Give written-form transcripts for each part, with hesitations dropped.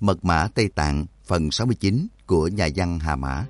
Mật mã Tây Tạng phần 69 của nhà văn Hà Mã.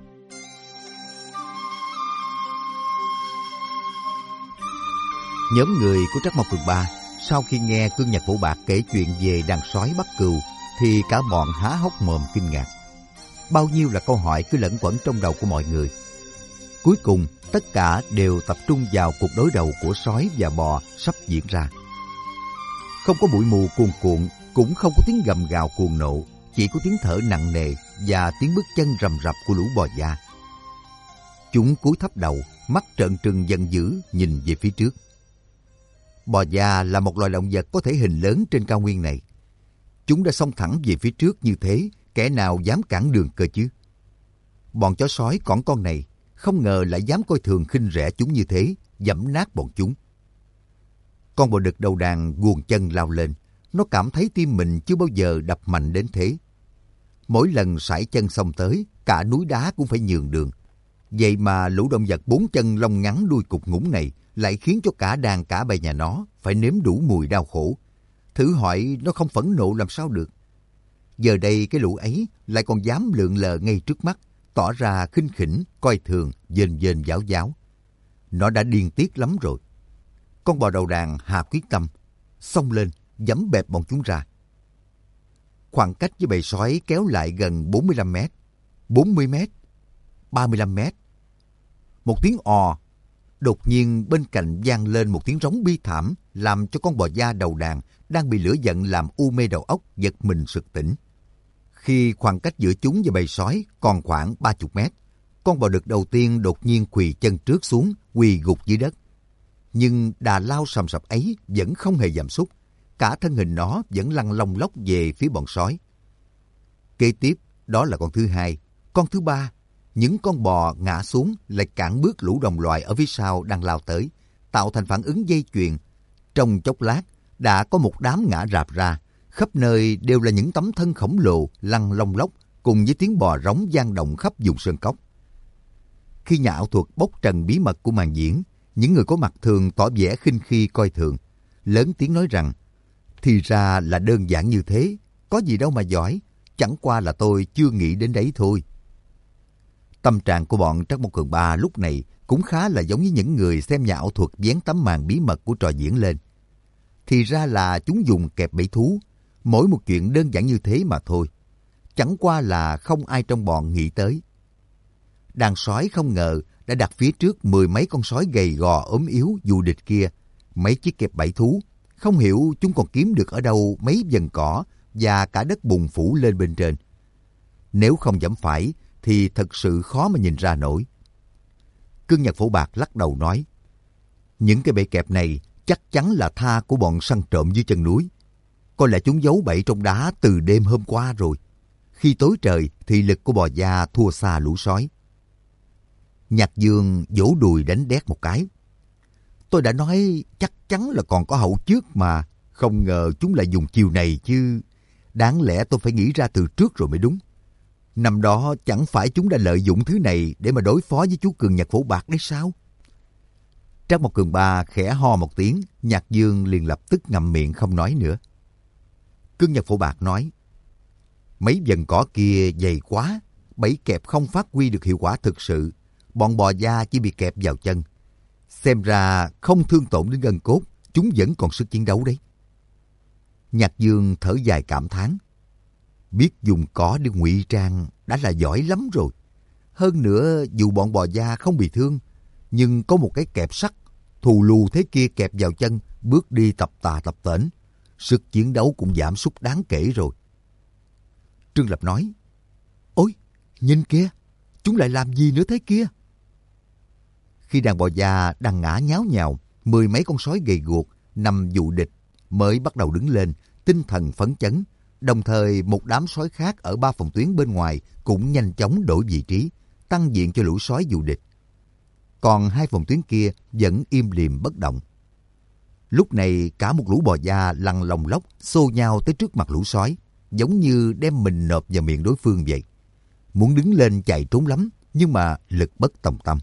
Nhóm người của Trắc Mộc Cường Ba sau khi nghe Cương Nhạc Phổ Bạc kể chuyện về đàn sói bắt cừu thì cả bọn há hốc mồm kinh ngạc. Bao nhiêu là câu hỏi cứ lẩn quẩn trong đầu của mọi người. Cuối cùng tất cả đều tập trung vào cuộc đối đầu của sói và bò sắp diễn ra. Không có bụi mù cuồn cuộn, cũng không có tiếng gầm gào cuồng nộ, chỉ có tiếng thở nặng nề và tiếng bước chân rầm rập của lũ bò già. Chúng cúi thấp đầu, mắt trợn trừng giận dữ nhìn về phía trước. Bò già là một loài động vật có thể hình lớn trên cao nguyên này. Chúng đã xông thẳng về phía trước như thế, kẻ nào dám cản đường cơ chứ? Bọn chó sói cỏn con này không ngờ lại dám coi thường khinh rẻ chúng như thế, giẫm nát bọn chúng. Con bò đực đầu đàn guồng chân lao lên, nó cảm thấy tim mình chưa bao giờ đập mạnh đến thế. Mỗi lần sải chân xông tới, cả núi đá cũng phải nhường đường. Vậy mà lũ động vật bốn chân lông ngắn đuôi cục ngủng này lại khiến cho cả đàn cả bầy nhà nó phải nếm đủ mùi đau khổ. Thử hỏi nó không phẫn nộ làm sao được. Giờ đây cái lũ ấy lại còn dám lượn lờ ngay trước mắt, tỏ ra khinh khỉnh, coi thường, dền dền giáo giáo. Nó đã điên tiết lắm rồi. Con bò đầu đàn hạ quyết tâm, xông lên, giẫm bẹp bọn chúng ra. Khoảng cách với bầy sói kéo lại gần 45 mét, 40 mét, 35 mét. Một tiếng ò, đột nhiên bên cạnh vang lên một tiếng rống bi thảm, làm cho con bò da đầu đàn đang bị lửa giận làm u mê đầu óc giật mình sực tỉnh. Khi khoảng cách giữa chúng và bầy sói còn khoảng 30 mét, con bò đực đầu tiên đột nhiên quỳ chân trước xuống, quỳ gục dưới đất. Nhưng đà lao sầm sập ấy vẫn không hề giảm sút, cả thân hình nó vẫn lăn lông lốc về phía bọn sói. Kế tiếp đó là con thứ hai, con thứ ba. Những con bò ngã xuống lại cản bước lũ đồng loại ở phía sau đang lao tới, tạo thành phản ứng dây chuyền. Trong chốc lát đã có một đám ngã rạp ra, khắp nơi đều là những tấm thân khổng lồ lăn lông lốc cùng với tiếng bò rống vang động khắp vùng sơn cốc. Khi nhà ảo thuật bóc trần bí mật của màn diễn, những người có mặt thường tỏ vẻ khinh khi coi thường, lớn tiếng nói rằng thì ra là đơn giản như thế, có gì đâu mà giỏi, chẳng qua là tôi chưa nghĩ đến đấy thôi. Tâm trạng của bọn Trắc Mộc Cường Ba lúc này cũng khá là giống như những người xem nhà ảo thuật vén tấm màn bí mật của trò diễn lên. Thì ra là chúng dùng kẹp bẫy thú, mỗi một chuyện đơn giản như thế mà thôi. Chẳng qua là không ai trong bọn nghĩ tới. Đàn sói không ngờ đã đặt phía trước 10 mấy con sói gầy gò ốm yếu dù địch kia mấy chiếc kẹp bẫy thú. Không hiểu chúng còn kiếm được ở đâu mấy vần cỏ và cả đất bùn phủ lên bên trên. Nếu không giẫm phải thì thật sự khó mà nhìn ra nổi. Cương Nhật Phổ Bạc lắc đầu nói, những cái bẫy kẹp này chắc chắn là tha của bọn săn trộm dưới chân núi. Có lẽ chúng giấu bẫy trong đá từ đêm hôm qua rồi. Khi tối trời thì lực của bò da thua xa lũ sói. Nhạc Dương vỗ đùi đánh đét một cái. Tôi đã nói chắc chắn là còn có hậu trước mà, không ngờ chúng lại dùng chiều này chứ. Đáng lẽ tôi phải nghĩ ra từ trước rồi mới đúng. Năm đó chẳng phải chúng đã lợi dụng thứ này để mà đối phó với chú Cường Nhật Phổ Bạc đấy sao? Trắc Mộc Cường Ba khẽ ho một tiếng, Nhạc Dương liền lập tức ngậm miệng không nói nữa. Cường Nhật Phổ Bạc nói, mấy vần cỏ kia dày quá, bẫy kẹp không phát huy được hiệu quả thực sự. Bọn bò da chỉ bị kẹp vào chân. Xem ra không thương tổn đến gân cốt, chúng vẫn còn sức chiến đấu đấy. Nhạc Dương thở dài cảm thán. Biết dùng cỏ để ngụy trang đã là giỏi lắm rồi. Hơn nữa dù bọn bò da không bị thương, nhưng có một cái kẹp sắt thù lù thế kia kẹp vào chân, bước đi tập tà tập tễnh, sức chiến đấu cũng giảm sút đáng kể rồi. Trương Lập nói, ôi, nhìn kia, chúng lại làm gì nữa thế kia? Khi đàn bò già đang ngã nháo nhào, 10 mấy con sói gầy guộc nằm dụ địch mới bắt đầu đứng lên, tinh thần phấn chấn. Đồng thời một đám sói khác ở 3 phòng tuyến bên ngoài cũng nhanh chóng đổi vị trí, tăng diện cho lũ sói dụ địch. Còn 2 phòng tuyến kia vẫn im lìm bất động. Lúc này cả một lũ bò già lăn lồng lóc xô nhau tới trước mặt lũ sói, giống như đem mình nộp vào miệng đối phương vậy. Muốn đứng lên chạy trốn lắm, nhưng mà lực bất tòng tâm.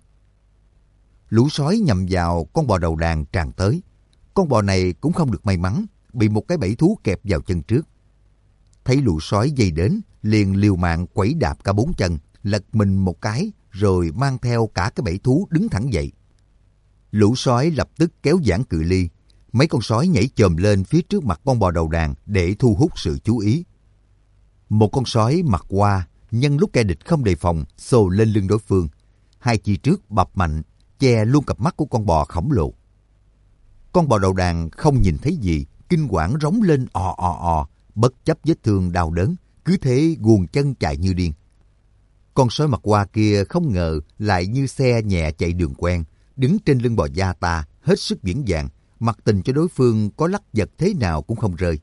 Lũ sói nhằm vào con bò đầu đàn tràn tới. Con bò này cũng không được may mắn, bị một cái bẫy thú kẹp vào chân trước. thấy lũ sói dây đến, liền liều mạng quẩy đạp cả 4 chân, lật mình một cái, rồi mang theo cả cái bẫy thú đứng thẳng dậy. Lũ sói lập tức kéo giãn cự ly. Mấy con sói nhảy chồm lên phía trước mặt con bò đầu đàn để thu hút sự chú ý. Một con sói mặt hoa nhân lúc kẻ địch không đề phòng xô lên lưng đối phương. Hai chi trước bập mạnh, che luôn cặp mắt của con bò khổng lồ. Con bò đầu đàn không nhìn thấy gì, kinh quản rống lên ò ò ò, bất chấp vết thương đau đớn, cứ thế guồng chân chạy như điên. Con sói mặt hoa kia không ngờ lại như xe nhẹ chạy đường quen, đứng trên lưng bò da ta, hết sức vững vàng, mặc tình cho đối phương có lắc giật thế nào cũng không rơi.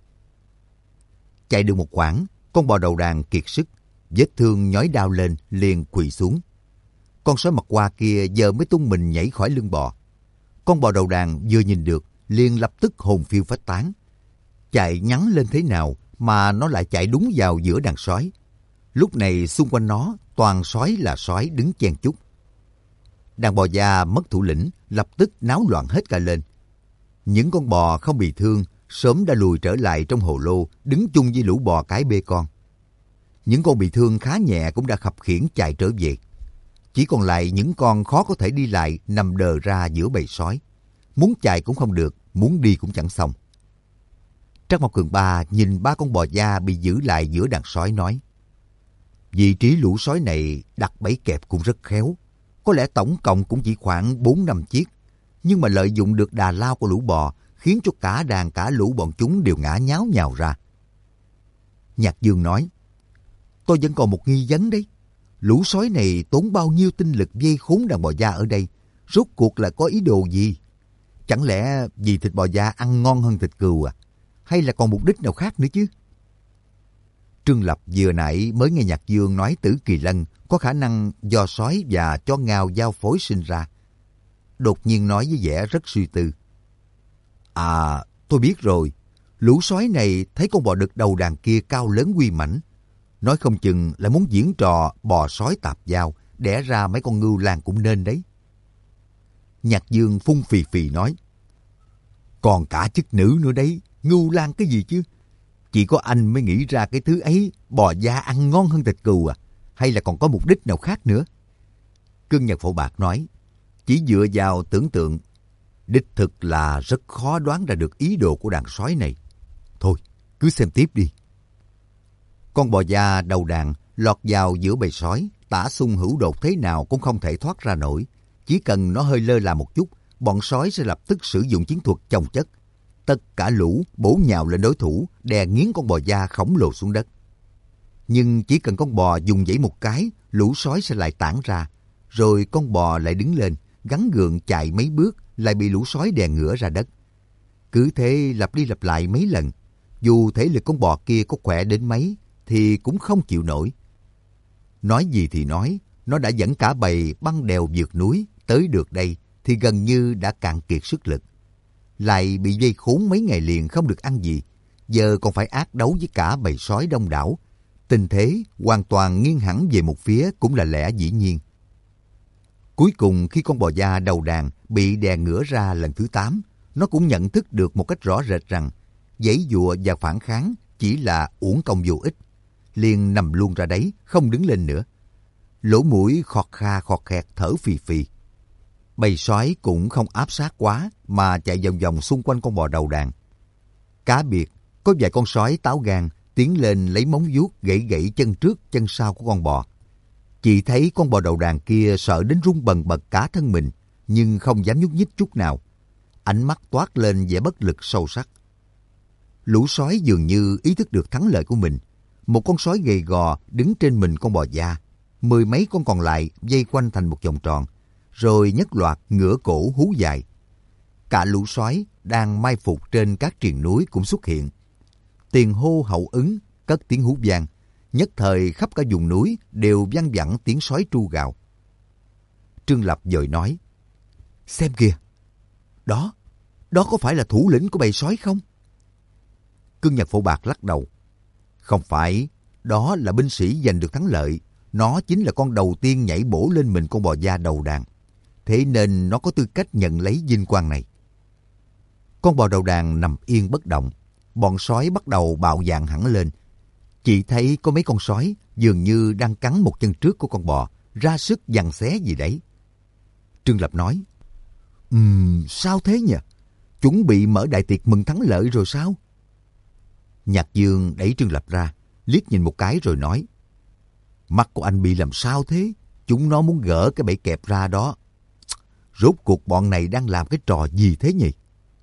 Chạy được một quãng, con bò đầu đàn kiệt sức, vết thương nhói đau lên liền quỳ xuống. Con sói mặt hoa kia giờ mới tung mình nhảy khỏi lưng bò. Con bò đầu đàn vừa nhìn được, liền lập tức hồn phiêu phách tán. Chạy nhắn lên thế nào mà nó lại chạy đúng vào giữa đàn sói. Lúc này xung quanh nó toàn sói là sói đứng chen chúc. Đàn bò da mất thủ lĩnh, lập tức náo loạn hết cả lên. Những con bò không bị thương sớm đã lùi trở lại trong hồ lô, đứng chung với lũ bò cái bê con. Những con bị thương khá nhẹ cũng đã khập khiễng chạy trở về. Chỉ còn lại những con khó có thể đi lại nằm đờ ra giữa bầy sói. Muốn chạy cũng không được, muốn đi cũng chẳng xong. Trắc Mộc Cường Ba nhìn 3 con bò da bị giữ lại giữa đàn sói nói: vị trí lũ sói này đặt bẫy kẹp cũng rất khéo. Có lẽ tổng cộng cũng chỉ khoảng 4-5 chiếc. Nhưng mà lợi dụng được đà lao của lũ bò, khiến cho cả đàn cả lũ bọn chúng đều ngã nháo nhào ra. Nhạc Dương nói: tôi vẫn còn một nghi vấn đấy. Lũ sói này tốn bao nhiêu tinh lực vây khốn đàn bò da ở đây? Rốt cuộc là có ý đồ gì? Chẳng lẽ vì thịt bò da ăn ngon hơn thịt cừu à? Hay là còn mục đích nào khác nữa chứ? Trương Lập vừa nãy mới nghe Nhạc Dương nói Tử Kỳ Lân có khả năng do sói và chó ngao giao phối sinh ra. Đột nhiên nói với vẻ rất suy tư: à, tôi biết rồi. Lũ sói này thấy con bò đực đầu đàn kia cao lớn uy mãnh, nói không chừng là muốn diễn trò bò sói tạp giao, đẻ ra mấy con ngưu lang cũng nên đấy. Nhạc Dương phun phì phì nói: còn cả chức nữ nữa đấy, ngưu lang cái gì chứ? Chỉ có anh mới nghĩ ra cái thứ ấy, bò da ăn ngon hơn thịt cừu à? Hay là còn có mục đích nào khác nữa? Cương Nhật Phổ Bạc nói: chỉ dựa vào tưởng tượng, đích thực là rất khó đoán ra được ý đồ của đàn sói này. Thôi, cứ xem tiếp đi. Con bò da đầu đàn lọt vào giữa bầy sói, tả xung hữu đột thế nào cũng không thể thoát ra nổi. Chỉ cần nó hơi lơ là một chút, bọn sói sẽ lập tức sử dụng chiến thuật chồng chất. Tất cả lũ bổ nhào lên đối thủ, đè nghiến con bò da khổng lồ xuống đất. Nhưng chỉ cần con bò dùng dãy một cái, lũ sói sẽ lại tản ra. Rồi con bò lại đứng lên, gắng gượng chạy mấy bước, lại bị lũ sói đè ngửa ra đất. Cứ thế lặp đi lặp lại mấy lần. Dù thể lực con bò kia có khỏe đến mấy, thì cũng không chịu nổi. Nói gì thì nói, nó đã dẫn cả bầy băng đèo vượt núi, tới được đây thì gần như đã cạn kiệt sức lực. Lại bị vây khốn mấy ngày liền không được ăn gì, giờ còn phải ác đấu với cả bầy sói đông đảo. Tình thế hoàn toàn nghiêng hẳn về một phía cũng là lẽ dĩ nhiên. Cuối cùng khi con bò da đầu đàn bị đè ngửa ra lần thứ 8, nó cũng nhận thức được một cách rõ rệt rằng giãy giụa và phản kháng chỉ là uổng công vô ích. Liền nằm luôn ra đấy, không đứng lên nữa. Lỗ mũi khọt kha khọt khẹt thở phì phì. Bầy sói cũng không áp sát quá mà chạy vòng vòng xung quanh con bò đầu đàn. Cá biệt, có vài con sói táo gan tiến lên lấy móng vuốt gãy gãy chân trước chân sau của con bò. Chỉ thấy con bò đầu đàn kia sợ đến run bần bật cả thân mình, nhưng không dám nhúc nhích chút nào. Ánh mắt toát lên vẻ bất lực sâu sắc. Lũ sói dường như ý thức được thắng lợi của mình. Một con sói gầy gò đứng trên mình con bò da. 10 mấy con còn lại vây quanh thành một vòng tròn, rồi nhất loạt ngửa cổ hú dài. Cả lũ sói đang mai phục trên các triền núi cũng xuất hiện. Tiền hô hậu ứng, cất tiếng hú vang. Nhất thời khắp cả vùng núi đều văng vẳng tiếng sói tru gào. Trương Lập vội nói: xem kìa, đó có phải là thủ lĩnh của bầy sói không? Cương Nhật Phổ Bạc lắc đầu: không phải, đó là binh sĩ giành được thắng lợi. Nó chính là con đầu tiên nhảy bổ lên mình con bò da đầu đàn. Thế nên nó có tư cách nhận lấy vinh quang này. Con bò đầu đàn nằm yên bất động. Bọn sói bắt đầu bạo dạn hẳn lên. Chị thấy có mấy con sói dường như đang cắn một chân trước của con bò, ra sức giằng xé gì đấy. Trương Lập nói, sao thế nhỉ? Chuẩn bị mở đại tiệc mừng thắng lợi rồi sao? Nhạc Dương đẩy Trương Lập ra, liếc nhìn một cái rồi nói, mắt của anh bị làm sao thế? Chúng nó muốn gỡ cái bẫy kẹp ra đó. Rốt cuộc bọn này đang làm cái trò gì thế nhỉ?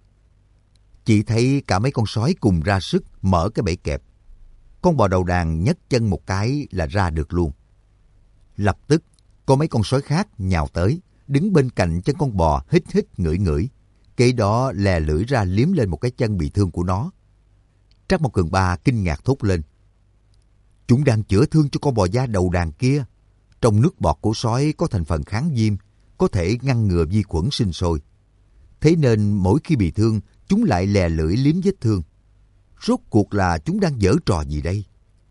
Chị thấy cả mấy con sói cùng ra sức mở cái bẫy kẹp. Con bò đầu đàn nhấc chân một cái là ra được luôn. Lập tức, có mấy con sói khác nhào tới, đứng bên cạnh chân con bò hít hít ngửi ngửi. Kế đó lè lưỡi ra liếm lên một cái chân bị thương của nó. Trác Mộc Cường Ba kinh ngạc thốt lên. Chúng đang chữa thương cho con bò da đầu đàn kia. Trong nước bọt của sói có thành phần kháng viêm, có thể ngăn ngừa vi khuẩn sinh sôi. Thế nên mỗi khi bị thương, chúng lại lè lưỡi liếm vết thương. Rốt cuộc là chúng đang giở trò gì đây?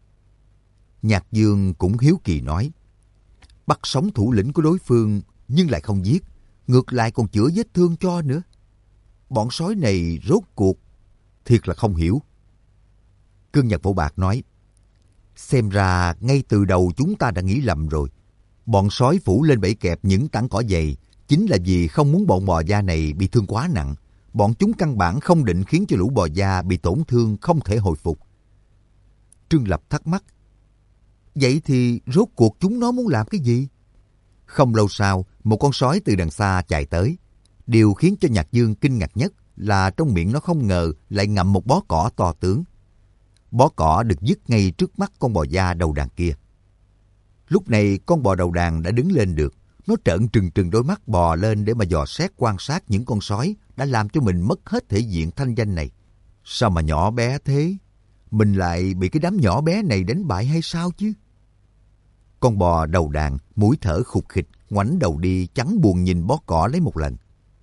Nhạc Dương cũng hiếu kỳ nói, bắt sống thủ lĩnh của đối phương nhưng lại không giết, ngược lại còn chữa vết thương cho nữa. Bọn sói này rốt cuộc thiệt là không hiểu. Cương Nhật Phổ Bạc nói, xem ra ngay từ đầu chúng ta đã nghĩ lầm rồi. Bọn sói phủ lên bẫy kẹp những tảng cỏ dày chính là vì không muốn bọn bò da này bị thương quá nặng. Bọn chúng căn bản không định khiến cho lũ bò da bị tổn thương không thể hồi phục. Trương Lập thắc mắc, vậy thì rốt cuộc chúng nó muốn làm cái gì? Không lâu sau, một con sói từ đằng xa chạy tới. Điều khiến cho Nhạc Dương kinh ngạc nhất là trong miệng nó không ngờ lại ngậm một bó cỏ to tướng. Bó cỏ được dứt ngay trước mắt con bò da đầu đàn kia. Lúc này con bò đầu đàn đã đứng lên được. Nó trợn trừng trừng đôi mắt bò lên để mà dò xét quan sát những con sói đã làm cho mình mất hết thể diện thanh danh này. Sao mà nhỏ bé thế? Mình lại bị cái đám nhỏ bé này đánh bại hay sao chứ? Con bò đầu đàn mũi thở khục khịch, ngoảnh đầu đi chẳng buồn nhìn bó cỏ lấy một lần.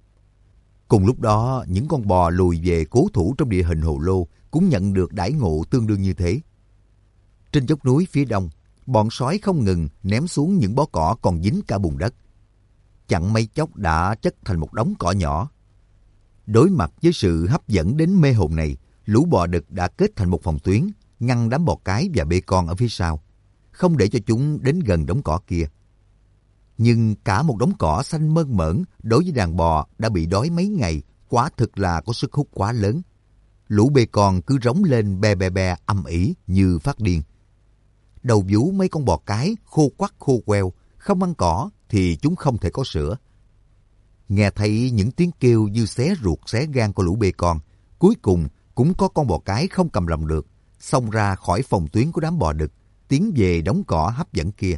Cùng lúc đó, những con bò lùi về cố thủ trong địa hình hồ lô cũng nhận được đãi ngộ tương đương như thế. Trên dốc núi phía đông, bọn sói không ngừng ném xuống những bó cỏ còn dính cả bùn đất. Chẳng mấy chốc đã chất thành một đống cỏ nhỏ. Đối mặt với sự hấp dẫn đến mê hồn này, lũ bò đực đã kết thành một phòng tuyến, ngăn đám bò cái và bê con ở phía sau, không để cho chúng đến gần đống cỏ kia. Nhưng cả một đống cỏ xanh mơn mởn đối với đàn bò đã bị đói mấy ngày, quả thực là có sức hút quá lớn. Lũ bê con cứ rống lên be be be âm ỉ như phát điên. Đầu vú mấy con bò cái khô quắt khô queo, không ăn cỏ thì chúng không thể có sữa. Nghe thấy những tiếng kêu như xé ruột xé gan của lũ bê con, cuối cùng cũng có con bò cái không cầm lòng được, xông ra khỏi phòng tuyến của đám bò đực, tiến về đống cỏ hấp dẫn kia.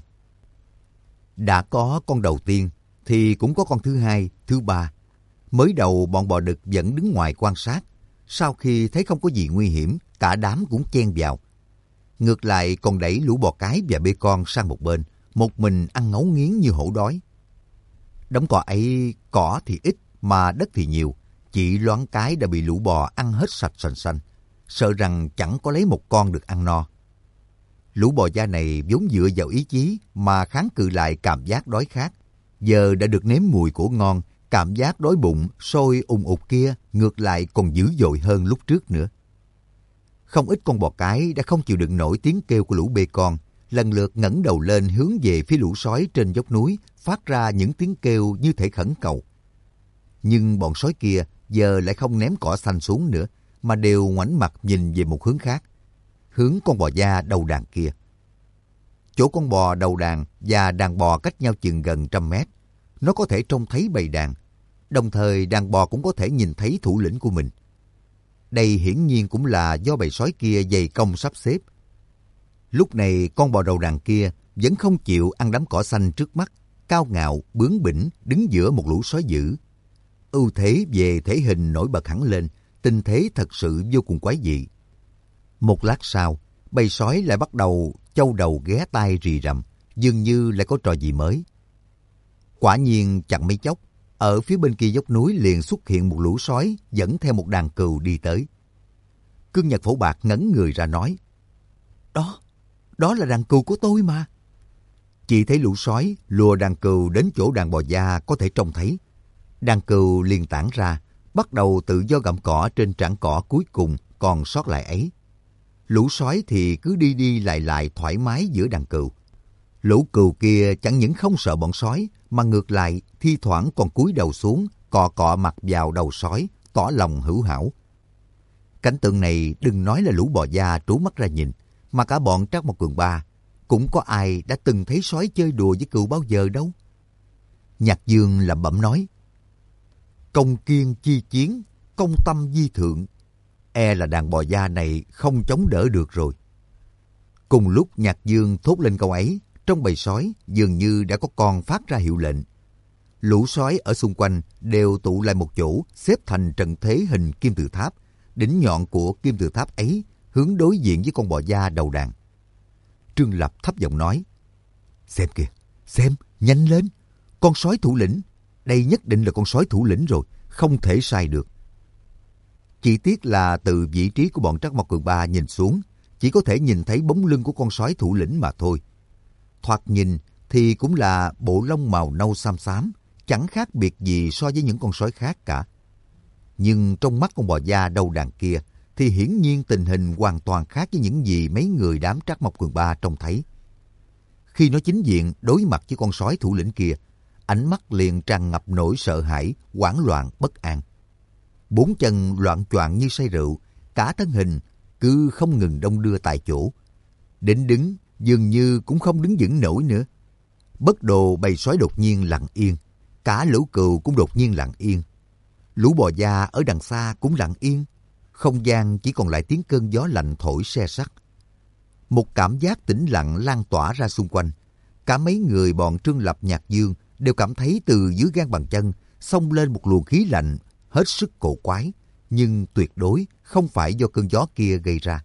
Đã có con đầu tiên thì cũng có con thứ hai, thứ ba. Mới đầu bọn bò đực vẫn đứng ngoài quan sát, sau khi thấy không có gì nguy hiểm, cả đám cũng chen vào. Ngược lại còn đẩy lũ bò cái và bê con sang một bên, một mình ăn ngấu nghiến như hổ đói. Đống cỏ ấy cỏ thì ít mà đất thì nhiều, chỉ loáng cái đã bị lũ bò ăn hết sạch sành xanh, sợ rằng chẳng có lấy một con được ăn no. Lũ bò da này vốn dựa vào ý chí mà kháng cự lại cảm giác đói khát, giờ đã được nếm mùi của ngon, cảm giác đói bụng sôi ùng ục kia ngược lại còn dữ dội hơn lúc trước nữa. Không ít con bò cái đã không chịu đựng nổi tiếng kêu của lũ bê con, lần lượt ngẩng đầu lên hướng về phía lũ sói trên dốc núi, phát ra những tiếng kêu như thể khẩn cầu. Nhưng bọn sói kia giờ lại không ném cỏ xanh xuống nữa, mà đều ngoảnh mặt nhìn về một hướng khác, hướng con bò da đầu đàn kia. Chỗ con bò đầu đàn và đàn bò cách nhau chừng gần 100 mét, nó có thể trông thấy bầy đàn, đồng thời đàn bò cũng có thể nhìn thấy thủ lĩnh của mình. Đây hiển nhiên cũng là do bầy sói kia dày công sắp xếp. Lúc này con bò đầu đàn kia vẫn không chịu ăn đám cỏ xanh trước mắt, cao ngạo, bướng bỉnh đứng giữa một lũ sói dữ. Ưu thế về thể hình nổi bật hẳn lên, tình thế thật sự vô cùng quái dị. Một lát sau, bầy sói lại bắt đầu châu đầu ghé tai rì rầm, dường như lại có trò gì mới. Quả nhiên chẳng mấy chốc, ở phía bên kia dốc núi liền xuất hiện một lũ sói dẫn theo một đàn cừu đi tới. Cương Nhật Phổ Bạc ngẩng người ra nói, Đó là đàn cừu của tôi mà. Chỉ thấy lũ sói lùa đàn cừu đến chỗ đàn bò da có thể trông thấy. Đàn cừu liền tản ra, bắt đầu tự do gặm cỏ trên trảng cỏ cuối cùng còn sót lại ấy. Lũ sói thì cứ đi đi lại lại thoải mái giữa đàn cừu. Lũ cừu kia chẳng những không sợ bọn sói, mà ngược lại thi thoảng còn cúi đầu xuống, cọ cọ mặt vào đầu sói, tỏ lòng hữu hảo. Cảnh tượng này đừng nói là lũ bò da trố mắt ra nhìn, mà cả bọn Trác Mộc Cường Ba cũng có ai đã từng thấy sói chơi đùa với cừu bao giờ đâu. Nhạc Dương lẩm bẩm nói, công kiên chi chiến, công tâm di thượng, e là đàn bò da này không chống đỡ được rồi. Cùng lúc Nhạc Dương thốt lên câu ấy, trong bầy sói dường như đã có con phát ra hiệu lệnh. Lũ sói ở xung quanh đều tụ lại một chỗ, xếp thành trận thế hình kim tự tháp. Đỉnh nhọn của kim tự tháp ấy hướng đối diện với con bò da đầu đàn. Trương Lập thấp giọng nói, xem kìa, xem, nhanh lên, con sói thủ lĩnh. Đây nhất định là con sói thủ lĩnh rồi, không thể sai được. Chỉ tiếc là từ vị trí của bọn Trác Mộc Cường Ba nhìn xuống, chỉ có thể nhìn thấy bóng lưng của con sói thủ lĩnh mà thôi. Thoạt nhìn thì cũng là bộ lông màu nâu xám xám, chẳng khác biệt gì so với những con sói khác cả. Nhưng trong mắt con bò da đầu đàn kia thì hiển nhiên tình hình hoàn toàn khác với những gì mấy người đám Trác Mộc Cường Ba trông thấy. Khi nó chính diện đối mặt với con sói thủ lĩnh kia, ánh mắt liền tràn ngập nỗi sợ hãi, hoảng loạn, bất an. Bốn chân loạng choạng như say rượu, cả thân hình cứ không ngừng đong đưa tại chỗ. Đến đứng dường như cũng không đứng vững nổi nữa. Bất đồ bầy sói đột nhiên lặng yên, cả lũ cừu cũng đột nhiên lặng yên. Lũ bò da ở đằng xa cũng lặng yên, không gian chỉ còn lại tiếng cơn gió lạnh thổi se sắt. Một cảm giác tĩnh lặng lan tỏa ra xung quanh. Cả mấy người bọn Trương Lập, Nhạc Dương đều cảm thấy từ dưới gan bàn chân xông lên một luồng khí lạnh hết sức cổ quái, nhưng tuyệt đối không phải do cơn gió kia gây ra.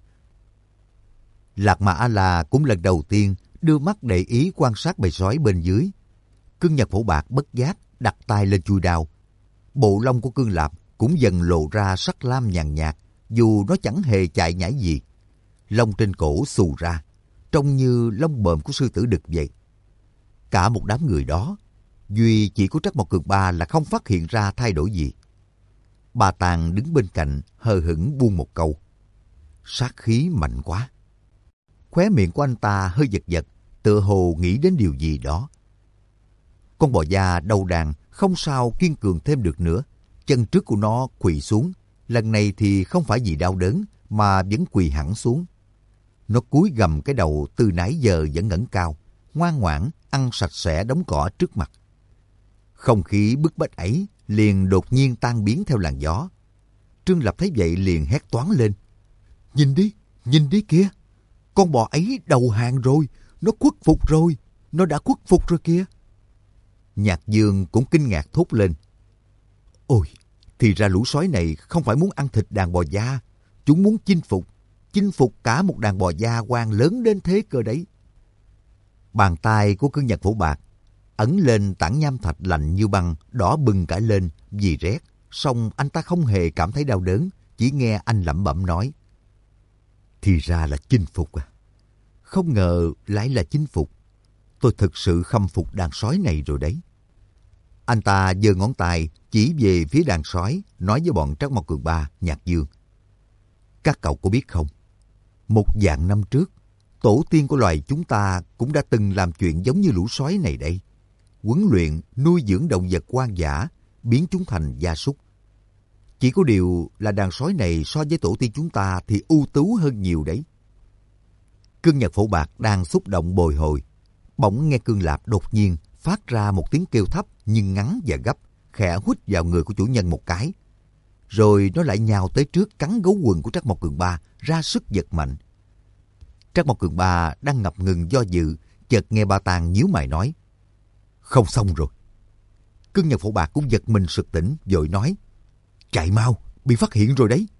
Lạc Mà A-la cũng lần đầu tiên đưa mắt để ý quan sát bầy sói bên dưới. Cương Nhật Phổ Bạc bất giác đặt tay lên chui đao. Bộ lông của Cương Lạp cũng dần lộ ra sắc lam nhàn nhạt, dù nó chẳng hề chạy nhảy gì. Lông trên cổ xù ra, trông như lông bờm của sư tử đực vậy. Cả một đám người đó, duy chỉ có Trác Mộc Cường Ba là không phát hiện ra thay đổi gì. Bà Tàng đứng bên cạnh hờ hững buông một câu, sát khí mạnh quá. Khóe miệng của anh ta hơi giật giật, tựa hồ nghĩ đến điều gì đó. Con bò da đầu đàn không sao kiên cường thêm được nữa. Chân trước của nó quỳ xuống. Lần này thì không phải vì đau đớn mà vẫn quỳ hẳn xuống. Nó cúi gằm cái đầu từ nãy giờ vẫn ngẩng cao, ngoan ngoãn ăn sạch sẽ đống cỏ trước mặt. Không khí bức bách ấy liền đột nhiên tan biến theo làn gió. Trương Lập thấy vậy liền hét toáng lên. Nhìn đi kìa. Con bò ấy đầu hàng rồi, nó khuất phục rồi, nó đã khuất phục rồi kìa. Nhạc Dương cũng kinh ngạc thốt lên. Ôi, thì ra lũ sói này không phải muốn ăn thịt đàn bò da, chúng muốn chinh phục cả một đàn bò da quan lớn đến thế cơ đấy. Bàn tay của Cương Nhật Phổ Bạc ấn lên tảng nham thạch lạnh như băng, đỏ bừng cả lên vì rét. Song anh ta không hề cảm thấy đau đớn, chỉ nghe anh lẩm bẩm nói. Thì ra là chinh phục à? Không ngờ lại là chinh phục. Tôi thực sự khâm phục đàn sói này rồi đấy. Anh ta giơ ngón tay chỉ về phía đàn sói, nói với bọn Trác Mộc Cường Ba, Nhạc Dương. Các cậu có biết không? 1000 năm trước, tổ tiên của loài chúng ta cũng đã từng làm chuyện giống như lũ sói này đây. Huấn luyện, nuôi dưỡng động vật hoang dã, biến chúng thành gia súc. Chỉ có điều là đàn sói này so với tổ tiên chúng ta thì ưu tú hơn nhiều đấy. Cương Nhật Phổ Bạc đang xúc động bồi hồi. Bỗng nghe Cương Lạp đột nhiên phát ra một tiếng kêu thấp nhưng ngắn và gấp, khẽ huýt vào người của chủ nhân một cái. Rồi nó lại nhào tới trước cắn gấu quần của Trác Mộc Cường Ba ra sức giật mạnh. Trác Mộc Cường Ba đang ngập ngừng do dự, chợt nghe Ba Tàng nhíu mày nói. Không xong rồi. Cương Nhật Phổ Bạc cũng giật mình sực tỉnh, vội nói. Chạy mau, bị phát hiện rồi đấy.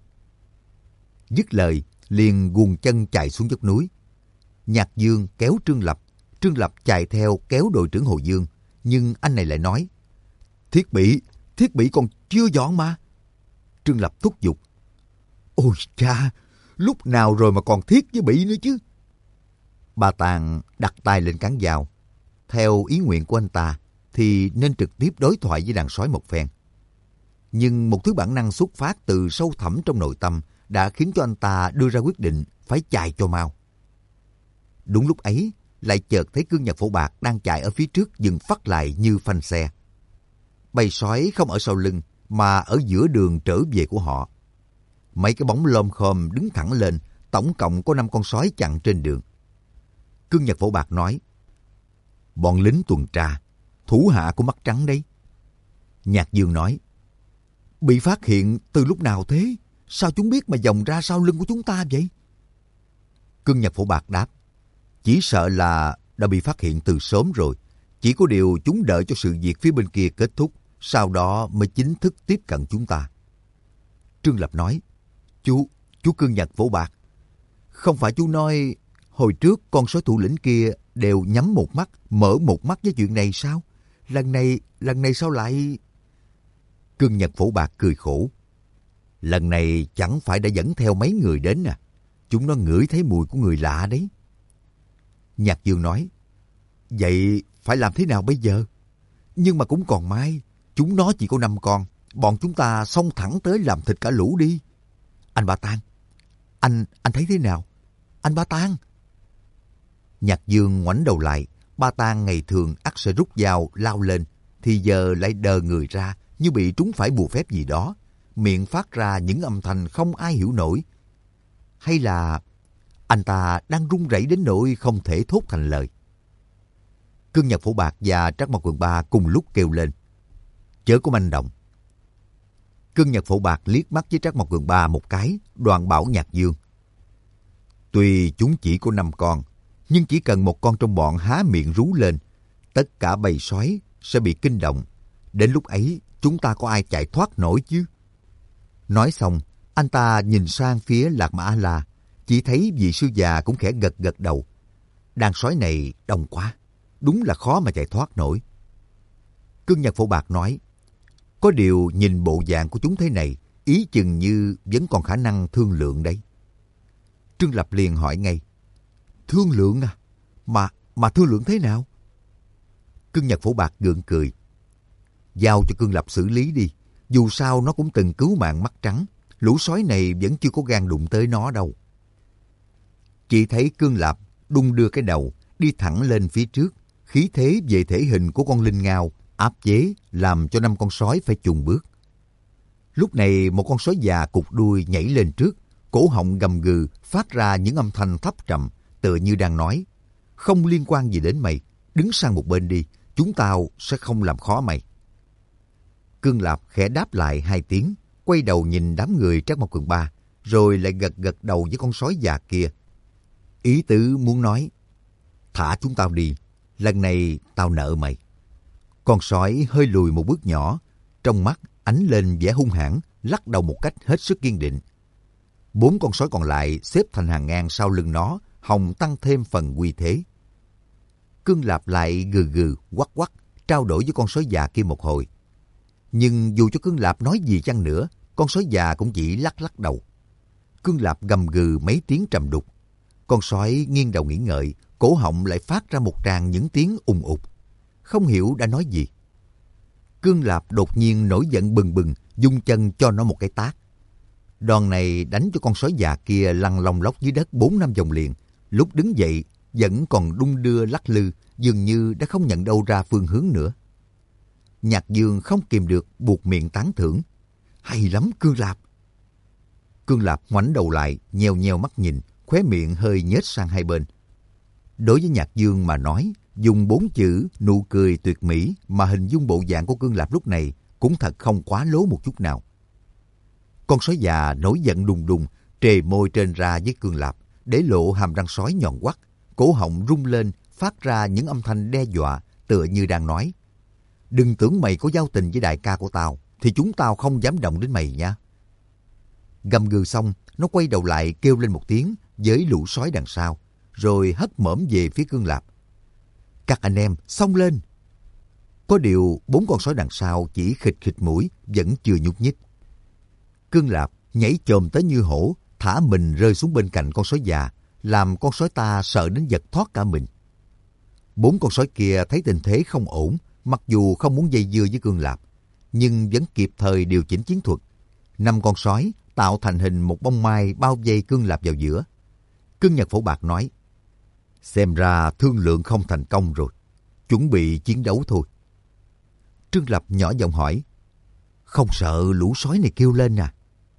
Dứt lời, liền guồng chân chạy xuống dốc núi. Nhạc Dương kéo Trương Lập chạy theo kéo đội trưởng Hồ Dương, nhưng anh này lại nói. Thiết bị còn chưa dọn mà. Trương Lập thúc giục. Ôi cha, lúc nào rồi mà còn thiết với bị nữa chứ. Bà Tàng đặt tay lên cán dao. Theo ý nguyện của anh ta thì nên trực tiếp đối thoại với đàn sói một phen. Nhưng một thứ bản năng xuất phát từ sâu thẳm trong nội tâm đã khiến cho anh ta đưa ra quyết định phải chạy cho mau. Đúng lúc ấy, lại chợt thấy Cương Nhật Phổ Bạc đang chạy ở phía trước dừng phắt lại như phanh xe. Bầy sói không ở sau lưng, mà ở giữa đường trở về của họ. Mấy cái bóng lom khom đứng thẳng lên, tổng cộng có 5 con sói chặn trên đường. Cương Nhật Phổ Bạc nói, bọn lính tuần tra, thủ hạ của Mắt Trắng đấy. Nhạc Dương nói, bị phát hiện từ lúc nào thế? Sao chúng biết mà vòng ra sau lưng của chúng ta vậy? Cương Nhật Phổ Bạc đáp, chỉ sợ là đã bị phát hiện từ sớm rồi. Chỉ có điều chúng đợi cho sự việc phía bên kia kết thúc, sau đó mới chính thức tiếp cận chúng ta. Trương Lập nói, chú Cương Nhật Phổ Bạc, không phải chú nói hồi trước con sói thủ lĩnh kia đều nhắm một mắt, mở một mắt với chuyện này sao? Lần này sao lại... Cương Nhật Phổ Bạc cười khổ. Lần này chẳng phải đã dẫn theo mấy người đến à? Chúng nó ngửi thấy mùi của người lạ đấy. Nhạc Dương nói, vậy phải làm thế nào bây giờ? Nhưng mà cũng còn may, chúng nó chỉ có 5 con. Bọn chúng ta xông thẳng tới làm thịt cả lũ đi. Anh Ba Tang, anh thấy thế nào? Anh Ba Tang. Nhạc Dương ngoảnh đầu lại. Ba Tang ngày thường ắt sẽ rút dao lao lên, thì giờ lại đờ người ra như bị trúng phải bùa phép gì đó, miệng phát ra những âm thanh không ai hiểu nổi. Hay là anh ta đang run rẩy đến nỗi không thể thốt thành lời. Cương Nhật Phổ Bạc và Trắc Mộc Cường Ba cùng lúc kêu lên, chớ có manh động. Cương Nhật Phổ Bạc liếc mắt với Trắc Mộc Cường Ba một cái, đoạn bảo Nhạc Dương, tuy chúng chỉ có 5 con, nhưng chỉ cần một con trong bọn há miệng rú lên, tất cả bầy sói sẽ bị kinh động. Đến lúc ấy, chúng ta có ai chạy thoát nổi chứ? Nói xong, anh ta nhìn sang phía Lạc Mã A-La, chỉ thấy vị sư già cũng khẽ gật gật đầu. Đàn sói này đông quá, đúng là khó mà chạy thoát nổi. Cương Nhật Phổ Bạc nói, có điều nhìn bộ dạng của chúng thế này, ý chừng như vẫn còn khả năng thương lượng đấy. Trương Lập liền hỏi ngay, thương lượng à? Mà thương lượng thế nào? Cương Nhật Phổ Bạc gượng cười, giao cho Cương Lập xử lý đi. Dù sao nó cũng từng cứu mạng Mắt Trắng, lũ sói này vẫn chưa có gan đụng tới nó đâu. Chỉ thấy Cương Lập đung đưa cái đầu, đi thẳng lên phía trước, khí thế về thể hình của con linh ngao áp chế làm cho 5 con sói phải chùn bước. Lúc này một con sói già cụt đuôi nhảy lên trước, cổ họng gầm gừ phát ra những âm thanh thấp trầm, tựa như đang nói, không liên quan gì đến mày, đứng sang một bên đi, chúng tao sẽ không làm khó mày. Cương Lập khẽ đáp lại 2 tiếng, quay đầu nhìn đám người Trắc Mộc Cường Ba, rồi lại gật gật đầu với con sói già kia. Ý tứ muốn nói, thả chúng tao đi, lần này tao nợ mày. Con sói hơi lùi một bước nhỏ, trong mắt ánh lên vẻ hung hãn, lắc đầu một cách hết sức kiên định. 4 con sói còn lại xếp thành hàng ngang sau lưng nó, hòng tăng thêm phần uy thế. Cương Lập lại gừ gừ, quắc quắc, trao đổi với con sói già kia một hồi. Nhưng dù cho Cương Lập nói gì chăng nữa, con sói già cũng chỉ lắc lắc đầu. Cương Lập gầm gừ mấy tiếng trầm đục. Con sói nghiêng đầu nghĩ ngợi, cổ họng lại phát ra một tràng những tiếng ùng ục. Không hiểu đã nói gì. Cương Lập đột nhiên nổi giận bừng bừng, dung chân cho nó một cái tát. Đòn này đánh cho con sói già kia lăn lông lóc dưới đất 4-5 vòng liền. Lúc đứng dậy vẫn còn đung đưa lắc lư, dường như đã không nhận đâu ra phương hướng nữa. Nhạc Dương không kìm được buột miệng tán thưởng. Hay lắm Cương Lập. Cương Lập ngoảnh đầu lại, nheo nheo mắt nhìn, khóe miệng hơi nhếch sang hai bên. Đối với Nhạc Dương mà nói, dùng 4 chữ nụ cười tuyệt mỹ mà hình dung bộ dạng của Cương Lập lúc này cũng thật không quá lố một chút nào. Con sói già nổi giận đùng đùng, trề môi trên ra với Cương Lập, để lộ hàm răng sói nhọn quắt, cổ họng rung lên, phát ra những âm thanh đe dọa, tựa như đang nói, đừng tưởng mày có giao tình với đại ca của tao, thì chúng tao không dám động đến mày nha. Gầm gừ xong, nó quay đầu lại kêu lên một tiếng với lũ sói đằng sau, rồi hất mõm về phía Cương Lập. Các anh em xông lên. Có điều 4 con sói đằng sau chỉ khịt khịt mũi, vẫn chưa nhúc nhích. Cương Lập nhảy chồm tới như hổ, thả mình rơi xuống bên cạnh con sói già, làm con sói ta sợ đến giật thoát cả mình. 4 con sói kia thấy tình thế không ổn, mặc dù không muốn dây dưa với Cương Lập, nhưng vẫn kịp thời điều chỉnh chiến thuật. 5 con sói tạo thành hình một bông mai bao vây Cương Lập vào giữa. Cương Nhật Phổ Bạc nói, xem ra thương lượng không thành công rồi, chuẩn bị chiến đấu thôi. Trương Lập nhỏ giọng hỏi, không sợ lũ sói này kêu lên à?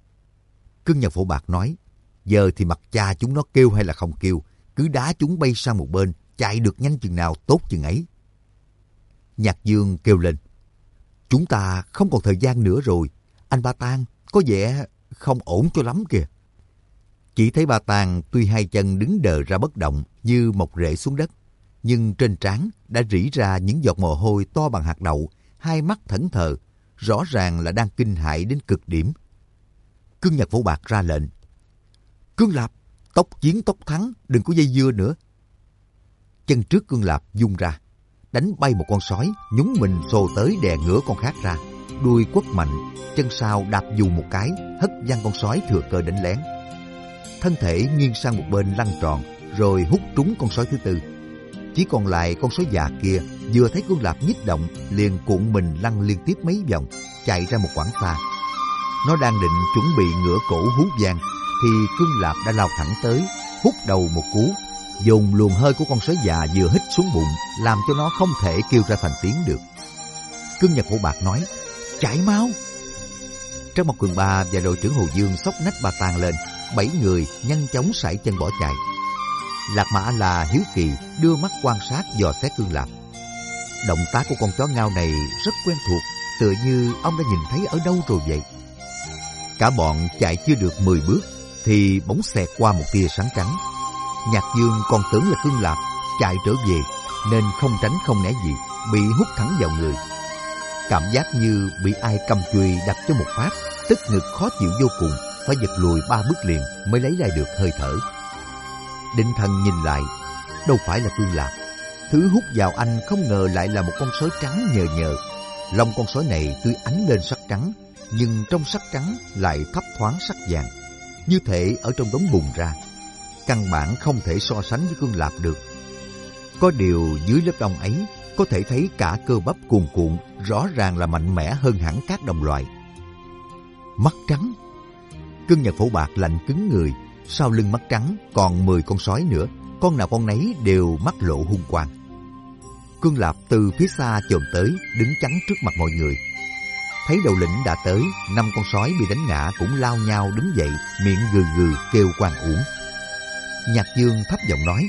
Cương Nhật Phổ Bạc nói, giờ thì mặc cha chúng nó kêu hay là không kêu, cứ đá chúng bay sang một bên, chạy được nhanh chừng nào tốt chừng ấy. Nhạc Dương kêu lên, chúng ta không còn thời gian nữa rồi, anh Ba Tang có vẻ không ổn cho lắm kìa. Chỉ thấy Ba Tang tuy hai chân đứng đờ ra bất động như mọc rễ xuống đất, nhưng trên trán đã rỉ ra những giọt mồ hôi to bằng hạt đậu, hai mắt thẫn thờ, rõ ràng là đang kinh hãi đến cực điểm. Cương Nhật Phổ Bạc ra lệnh, Cương Lạp, tốc chiến tốc thắng, đừng có dây dưa nữa. Chân trước Cương Lạp vung ra, đánh bay một con sói, nhúng mình xô tới đè ngửa con khác ra, đuôi quất mạnh, chân sau đạp dù một cái, hất văng con sói thừa cơ đánh lén. Thân thể nghiêng sang một bên lăn tròn, rồi hút trúng con sói thứ tư. Chỉ còn lại con sói già kia, vừa thấy Cương Lạp nhích động, liền cuộn mình lăn liên tiếp mấy vòng, chạy ra một quãng xa. Nó đang định chuẩn bị ngửa cổ hú vang, thì Cương Lạp đã lao thẳng tới, hút đầu một cú, dồn luồng hơi của con sói già vừa hít xuống bụng, làm cho nó không thể kêu ra thành tiếng được. Cương Nhật Phổ Bạc nói, chạy mau. Trác Mộc Cường Ba và đội trưởng Hồ Dương xốc nách Ba Tang lên, 7 người nhanh chóng sải chân bỏ chạy. Lạc Mã là hiếu kỳ đưa mắt quan sát dò xét Cương Lạp. Động tác của con chó ngao này rất quen thuộc, tựa như ông đã nhìn thấy ở đâu rồi vậy. Cả bọn chạy chưa được 10 bước thì bỗng xẹt qua một tia sáng trắng. Nhạc Dương còn tưởng là Cương Lạp chạy trở về nên không tránh không né gì, bị hút thẳng vào người. Cảm giác như bị ai cầm chùy đập cho một phát, tức ngực khó chịu vô cùng, phải giật lùi 3 bước liền mới lấy lại được hơi thở. Định thần nhìn lại, đâu phải là Cương Lạp. Thứ hút vào anh không ngờ lại là một con sói trắng nhờ nhờ. Lông con sói này tuy ánh lên sắc trắng, nhưng trong sắc trắng lại thấp thoáng sắc vàng, như thể ở trong đống bùn ra. Căn bản không thể so sánh với Cương Lạp được. Có điều dưới lớp lông ấy có thể thấy cả cơ bắp cuồn cuộn, rõ ràng là mạnh mẽ hơn hẳn các đồng loại. Mắt trắng. Cương Nhật Phổ Bạc lạnh cứng người. Sau lưng mắt trắng còn 10 con sói nữa, con nào con nấy đều mắt lộ hung quang. Cương Lạp từ phía xa chồm tới, đứng chắn trước mặt mọi người. Thấy đầu lĩnh đã tới, 5 con sói bị đánh ngã cũng lao nhau đứng dậy, miệng gừ gừ kêu oan uổng. Nhạc Dương thấp giọng nói,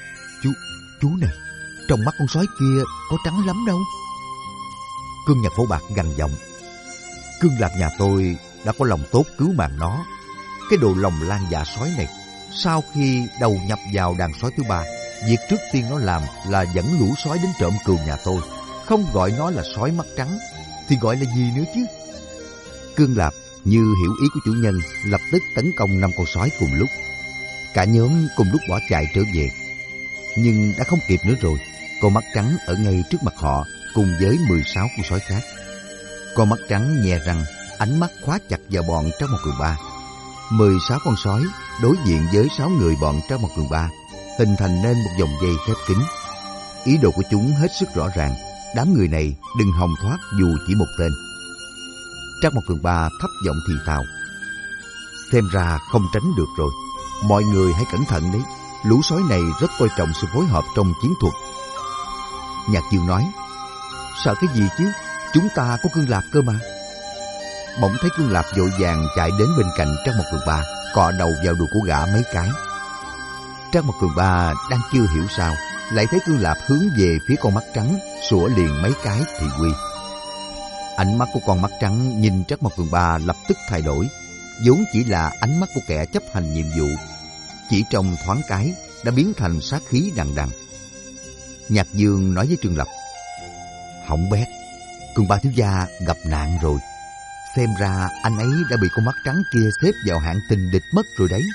chú này, trong mắt con sói kia có trắng lắm đâu. Cương Nhật Phổ Bạc gằn giọng, Cương Lạp nhà tôi đã có lòng tốt cứu mạng nó. Cái đồ lòng lan dạ sói này, sau khi đầu nhập vào đàn sói thứ 3, việc trước tiên nó làm là dẫn lũ sói đến trộm cừu nhà tôi. Không gọi nó là sói mắt trắng thì gọi là gì nữa chứ? Cương Lạp như hiểu ý của chủ nhân, lập tức tấn công 5 con sói cùng lúc. Cả nhóm cùng lúc bỏ chạy trở về. Nhưng đã không kịp nữa rồi. Con mắt trắng ở ngay trước mặt họ cùng với 16 con sói khác. Con mắt trắng nhè răng, ánh mắt khóa chặt vào bọn Trác Mộc Cường Ba. 16 con sói đối diện với 6 người bọn Trác Mộc Cường Ba, hình thành nên một vòng dây khép kín. Ý đồ của chúng hết sức rõ ràng, đám người này đừng hòng thoát dù chỉ một tên. Trác Mộc Cường Ba thấp giọng thì thào, xem ra không tránh được rồi, mọi người hãy cẩn thận đấy, lũ sói này rất coi trọng sự phối hợp trong chiến thuật. Nhạc Dương nói, sợ cái gì chứ, chúng ta có Cương Lạp cơ mà. Bỗng thấy Cương Lạp vội vàng chạy đến bên cạnh Trác Mộc Cường Ba, cọ đầu vào đùi của gã mấy cái. Trác Mộc Cường Ba đang chưa hiểu sao, lại thấy Cương Lạp hướng về phía con mắt trắng, sủa liền mấy cái thị uy. Ánh mắt của con mắt trắng nhìn Trác Mộc Cường Ba lập tức thay đổi, vốn chỉ là ánh mắt của kẻ chấp hành nhiệm vụ, chỉ trong thoáng cái đã biến thành sát khí đằng đằng. Nhạc Dương nói với Trương Lập, hỏng bét, Cường Ba thiếu gia gặp nạn rồi. Xem ra anh ấy đã bị con mắt trắng kia xếp vào hạng tình địch mất rồi đấy.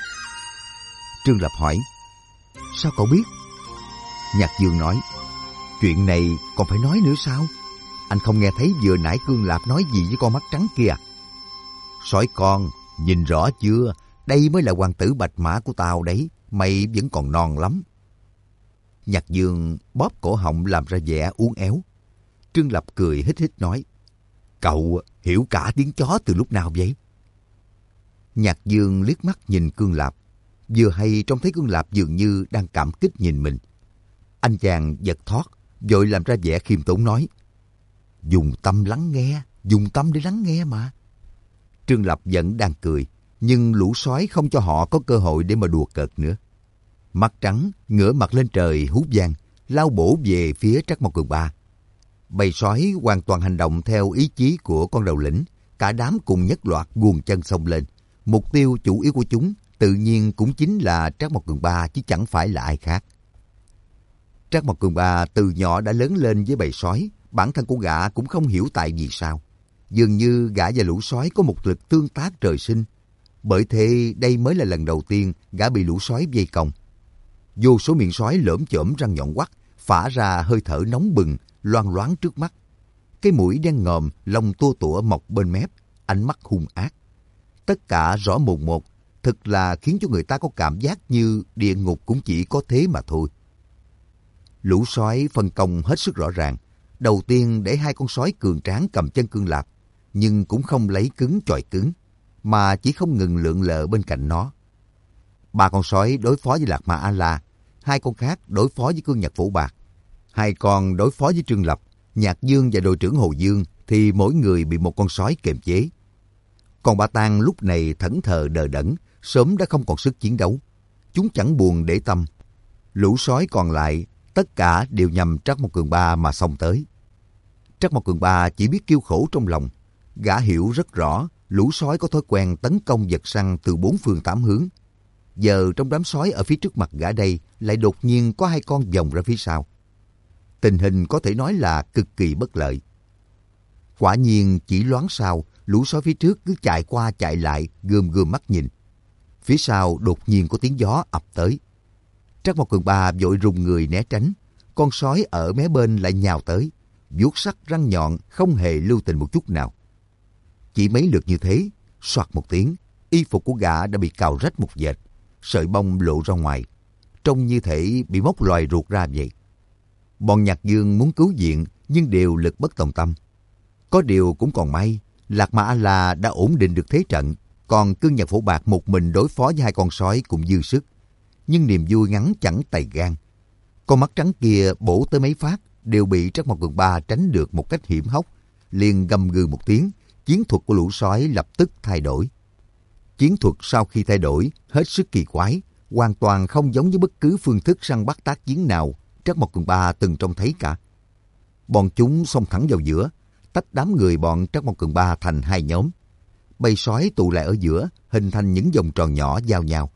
Trương Lập hỏi, sao cậu biết? Nhạc Dương nói, chuyện này còn phải nói nữa sao? Anh không nghe thấy vừa nãy Cương Lạp nói gì với con mắt trắng kia à? Sói con, nhìn rõ chưa? Đây mới là hoàng tử bạch mã của tao đấy, mày vẫn còn non lắm. Nhạc Dương bóp cổ họng làm ra vẻ uốn éo. Trương Lập cười hít hít nói, cậu hiểu cả tiếng chó từ lúc nào vậy? Nhạc Dương liếc mắt nhìn Cương Lạp, Vừa hay trông thấy Cương Lạp dường như đang cảm kích nhìn mình. Anh chàng giật thót, vội làm ra vẻ khiêm tốn nói: dùng tâm lắng nghe, dùng tâm để lắng nghe mà. Trương Lập vẫn đang cười, nhưng lũ sói không cho họ có cơ hội để mà đùa cợt nữa. Mắt trắng, ngửa mặt lên trời hú vang, lao bổ về phía Trắc Mộc Cường Ba. Bầy sói hoàn toàn hành động theo ý chí của con đầu lĩnh, cả đám cùng nhất loạt guồng chân xông lên. Mục tiêu chủ yếu của chúng tự nhiên cũng chính là Trắc Mộc Cường Ba chứ chẳng phải là ai khác. Trắc Mộc Cường Ba từ nhỏ đã lớn lên với bầy sói, bản thân của gã cũng không hiểu tại vì sao. Dường như gã và lũ sói có một lực tương tác trời sinh. Bởi thế đây mới là lần đầu tiên gã bị lũ sói vây công. Vô số miệng sói lởm chởm răng nhọn quắt, phả ra hơi thở nóng bừng, loang loáng trước mắt. Cái mũi đen ngòm, lông tua tủa mọc bên mép, ánh mắt hung ác. Tất cả rõ mồn một, thực là khiến cho người ta có cảm giác như địa ngục cũng chỉ có thế mà thôi. Lũ sói phân công hết sức rõ ràng. Đầu tiên để hai con sói cường tráng cầm chân Cương Lạp, nhưng cũng không lấy cứng chọi cứng, mà chỉ không ngừng lượn lờ bên cạnh nó. Ba con sói đối phó với Lạc Ma A-la, hai con khác đối phó với Cương Nhật Phổ Bạc, hai con đối phó với Trương Lập, Nhạc Dương và đội trưởng Hồ Dương thì mỗi người bị một con sói kiềm chế. Còn Ba Tang lúc này thẫn thờ đờ đẫn, sớm đã không còn sức chiến đấu. Chúng chẳng buồn để tâm. Lũ sói còn lại tất cả đều nhằm Trắc Mộc Cường Ba mà xông tới. Trắc Mộc Cường Ba chỉ biết kêu khổ trong lòng. Gã hiểu rất rõ lũ sói có thói quen tấn công vật săn từ bốn phương tám hướng. Giờ trong đám sói ở phía trước mặt gã đây lại đột nhiên có hai con vòng ra phía sau. Tình hình có thể nói là cực kỳ bất lợi. Quả nhiên chỉ loáng sau, lũ sói phía trước cứ chạy qua chạy lại, gườm gườm mắt nhìn. Phía sau đột nhiên có tiếng gió ập tới. Trắc Mộc Cường Ba vội rùng người né tránh. Con sói ở mé bên lại nhào tới, vuốt sắc răng nhọn không hề lưu tình một chút nào. Chỉ mấy lượt như thế, soạt một tiếng, y phục của gã đã bị cào rách một vệt, sợi bông lộ ra ngoài, trông như thể bị móc loài ruột ra vậy. Bọn Nhạc Dương muốn cứu viện nhưng đều lực bất tòng tâm. Có điều cũng còn may, Lạc Ma A-la đã ổn định được thế trận, còn Cương Nhật Phổ Bạc một mình đối phó với hai con sói cũng dư sức. Nhưng niềm vui ngắn chẳng tày gan. Con mắt trắng kia bổ tới mấy phát đều bị Trắc Mộc Cường Ba tránh được một cách hiểm hóc, liền gầm gừ một tiếng. Chiến thuật của lũ sói lập tức thay đổi. Chiến thuật sau khi thay đổi hết sức kỳ quái, hoàn toàn không giống với bất cứ phương thức săn bắt tác chiến nào Trắc Mộc Cường Ba từng trông thấy cả. Bọn chúng xông thẳng vào giữa, tách đám người bọn Trắc Mộc Cường Ba thành hai nhóm. Bầy sói tụ lại ở giữa, hình thành những vòng tròn nhỏ giao nhau.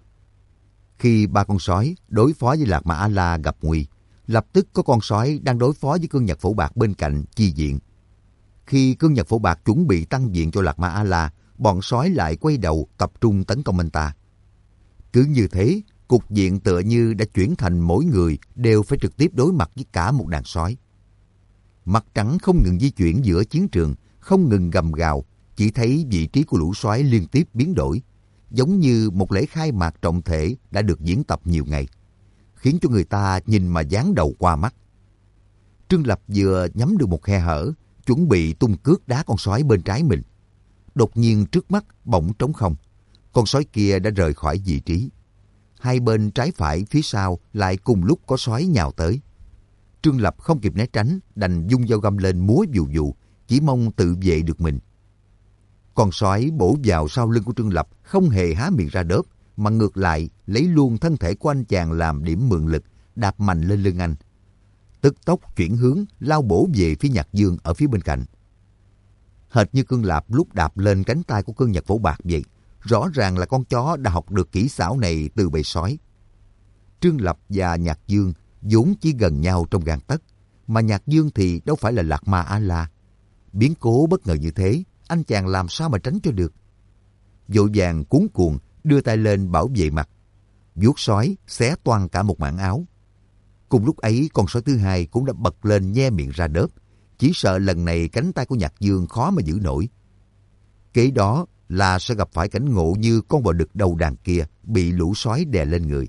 Khi ba con sói đối phó với Lạc Ma A-la gặp nguy, lập tức có con sói đang đối phó với Cương Nhật Phổ Bạc bên cạnh chi viện. Khi Cương Nhật Phổ Bạc chuẩn bị tăng viện cho Lạc Ma A-la, bọn sói lại quay đầu tập trung tấn công anh ta. Cứ như thế, cục diện tựa như đã chuyển thành mỗi người đều phải trực tiếp đối mặt với cả một đàn sói. Mặt trắng không ngừng di chuyển giữa chiến trường, không ngừng gầm gào, chỉ thấy vị trí của lũ sói liên tiếp biến đổi, giống như một lễ khai mạc trọng thể đã được diễn tập nhiều ngày, khiến cho người ta nhìn mà dán đầu qua mắt. Trương Lập vừa nhắm được một khe hở, chuẩn bị tung cước đá con sói bên trái mình. Đột nhiên trước mắt bỗng trống không, con sói kia đã rời khỏi vị trí. Hai bên trái phải phía sau lại cùng lúc có sói nhào tới. Trương Lập không kịp né tránh, đành vung dao găm lên múa vù vù, chỉ mong tự vệ được mình. Con sói bổ vào sau lưng của Trương Lập, không hề há miệng ra đớp, mà ngược lại lấy luôn thân thể của anh chàng làm điểm mượn lực, đạp mạnh lên lưng anh. Tức tốc chuyển hướng, lao bổ về phía Nhạc Dương ở phía bên cạnh. Hệt như Cương Lạp lúc đạp lên cánh tay của Cương Nhật Phổ Bạc vậy, rõ ràng là con chó đã học được kỹ xảo này từ bầy sói. Trương Lập và Nhạc Dương vốn chỉ gần nhau trong gang tấc, mà Nhạc Dương thì đâu phải là Lạc Ma A-la. Biến cố bất ngờ như thế, anh chàng làm sao mà tránh cho được. Vội vàng cuống cuồng đưa tay lên bảo vệ mặt, vuốt sói xé toang cả một mảng áo. Cùng lúc ấy, con sói thứ hai cũng đã bật lên nhe miệng ra đớp, chỉ sợ lần này cánh tay của Nhạc Dương khó mà giữ nổi. Kế đó là sẽ gặp phải cảnh ngộ như con bò đực đầu đàn kia bị lũ sói đè lên người.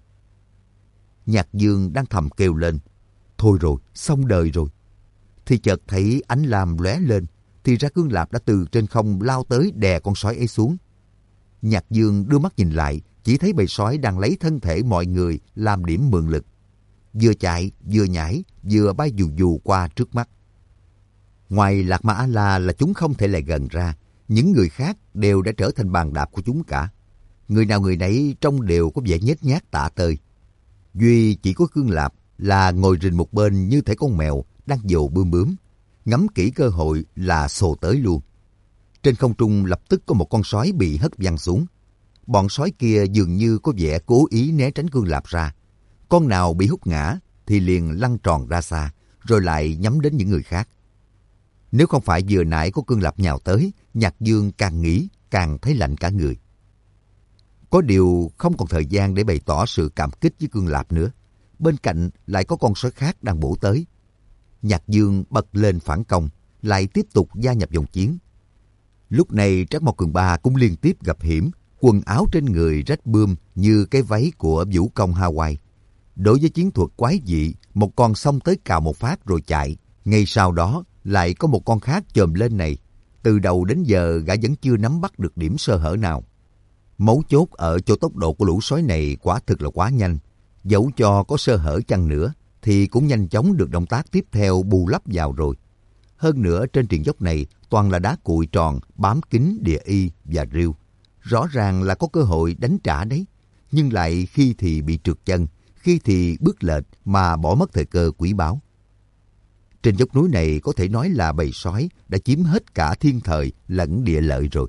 Nhạc Dương đang thầm kêu lên, thôi rồi, xong đời rồi. Thì chợt thấy ánh lam lóe lên, thì ra Cương Lạp đã từ trên không lao tới đè con sói ấy xuống. Nhạc Dương đưa mắt nhìn lại, chỉ thấy bầy sói đang lấy thân thể mọi người làm điểm mượn lực. Vừa chạy, vừa nhảy, vừa bay dù dù qua trước mắt. Ngoài Lạc Ma A-la là chúng không thể lại gần ra, những người khác đều đã trở thành bàn đạp của chúng cả. Người nào người nấy trông đều có vẻ nhếch nhác tả tơi. Duy chỉ có Cương Lạp là ngồi rình một bên như thể con mèo đang dồ bươm bướm, ngắm kỹ cơ hội là xồ tới luôn. Trên không trung lập tức có một con sói bị hất văng xuống. Bọn sói kia dường như có vẻ cố ý né tránh Cương Lạp ra. Con nào bị hút ngã thì liền lăn tròn ra xa, rồi lại nhắm đến những người khác. Nếu không phải vừa nãy có Cương Lạp nhào tới, Nhạc Dương càng nghĩ càng thấy lạnh cả người. Có điều không còn thời gian để bày tỏ sự cảm kích với Cương Lạp nữa. Bên cạnh lại có con sói khác đang bổ tới. Nhạc Dương bật lên phản công, lại tiếp tục gia nhập vòng chiến. Lúc này Trác Mộc Cường Ba cũng liên tiếp gặp hiểm, quần áo trên người rách bươm như cái váy của vũ công Hawaii. Đối với chiến thuật quái dị, một con xông tới cào một phát rồi chạy. Ngay sau đó lại có một con khác chồm lên này. Từ đầu đến giờ gã vẫn chưa nắm bắt được điểm sơ hở nào. Mấu chốt ở chỗ tốc độ của lũ sói này quả thực là quá nhanh. Dẫu cho có sơ hở chăng nữa thì cũng nhanh chóng được động tác tiếp theo bù lấp vào rồi. Hơn nữa trên triền dốc này toàn là đá cuội tròn bám kín địa y và rêu. Rõ ràng là có cơ hội đánh trả đấy. Nhưng lại khi thì bị trượt chân, khi thì bước lệch mà bỏ mất thời cơ quý báu. Trên dốc núi này có thể nói là bầy sói đã chiếm hết cả thiên thời lẫn địa lợi rồi.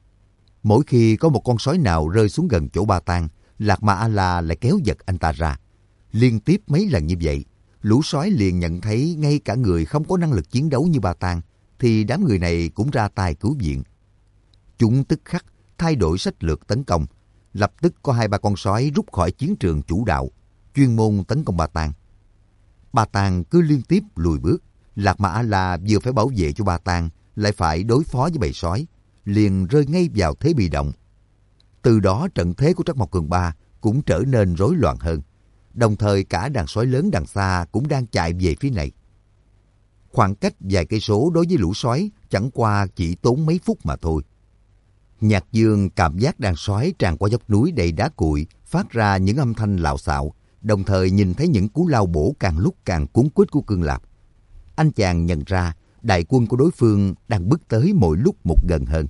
Mỗi khi có một con sói nào rơi xuống gần chỗ Ba Tang, Lạc Ma A-la lại kéo giật anh ta ra. Liên tiếp mấy lần như vậy, lũ sói liền nhận thấy ngay cả người không có năng lực chiến đấu như Ba Tang, thì đám người này cũng ra tay cứu viện. Chúng tức khắc thay đổi sách lược tấn công. Lập tức có 2-3 con sói rút khỏi chiến trường chủ đạo, chuyên môn tấn công Ba Tang. Ba Tang cứ liên tiếp lùi bước. Lạc Ma A-la vừa phải bảo vệ cho Ba Tang, lại phải đối phó với bầy sói, liền rơi ngay vào thế bị động. Từ đó trận thế của Trác Mộc Cường Ba cũng trở nên rối loạn hơn. Đồng thời cả đàn sói lớn đằng xa cũng đang chạy về phía này. Khoảng cách vài cây số đối với lũ sói chẳng qua chỉ tốn mấy phút mà thôi. Nhạc Dương cảm giác đàn sói tràn qua dốc núi đầy đá cuội, phát ra những âm thanh lạo xạo, đồng thời nhìn thấy những cú lao bổ càng lúc càng cuốn quýt của Cương Lạp. Anh chàng nhận ra đại quân của đối phương đang bước tới mỗi lúc một gần hơn.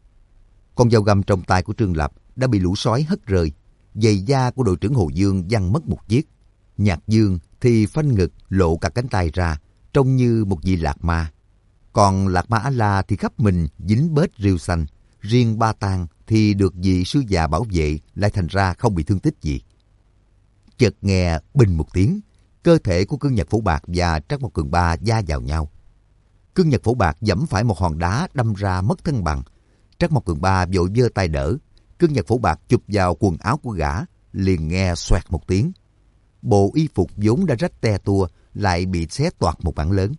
Con dao găm trong tay của Trương Lập đã bị lũ sói hất rơi. Giày da của đội trưởng Hồ Dương văng mất một chiếc. Nhạc Dương thì phanh ngực lộ cả cánh tay ra, trông như một vị lạc ma. Còn Lạc Ma A-la thì khắp mình dính bết rêu xanh. Riêng Ba Tang thì được vị sư già bảo vệ, lại thành ra không bị thương tích gì. Chợt nghe bình một tiếng, cơ thể của Cương Nhật Phổ Bạc và Trác Mộc Cường Ba va vào nhau. Cương Nhật Phổ Bạc giẫm phải một hòn đá đâm ra mất thân bằng. Trác Mộc Cường Ba vội giơ tay đỡ. Cương Nhật Phổ Bạc chụp vào quần áo của gã, liền nghe xoẹt một tiếng. Bộ y phục vốn đã rách te tua lại bị xé toạc một mảng lớn.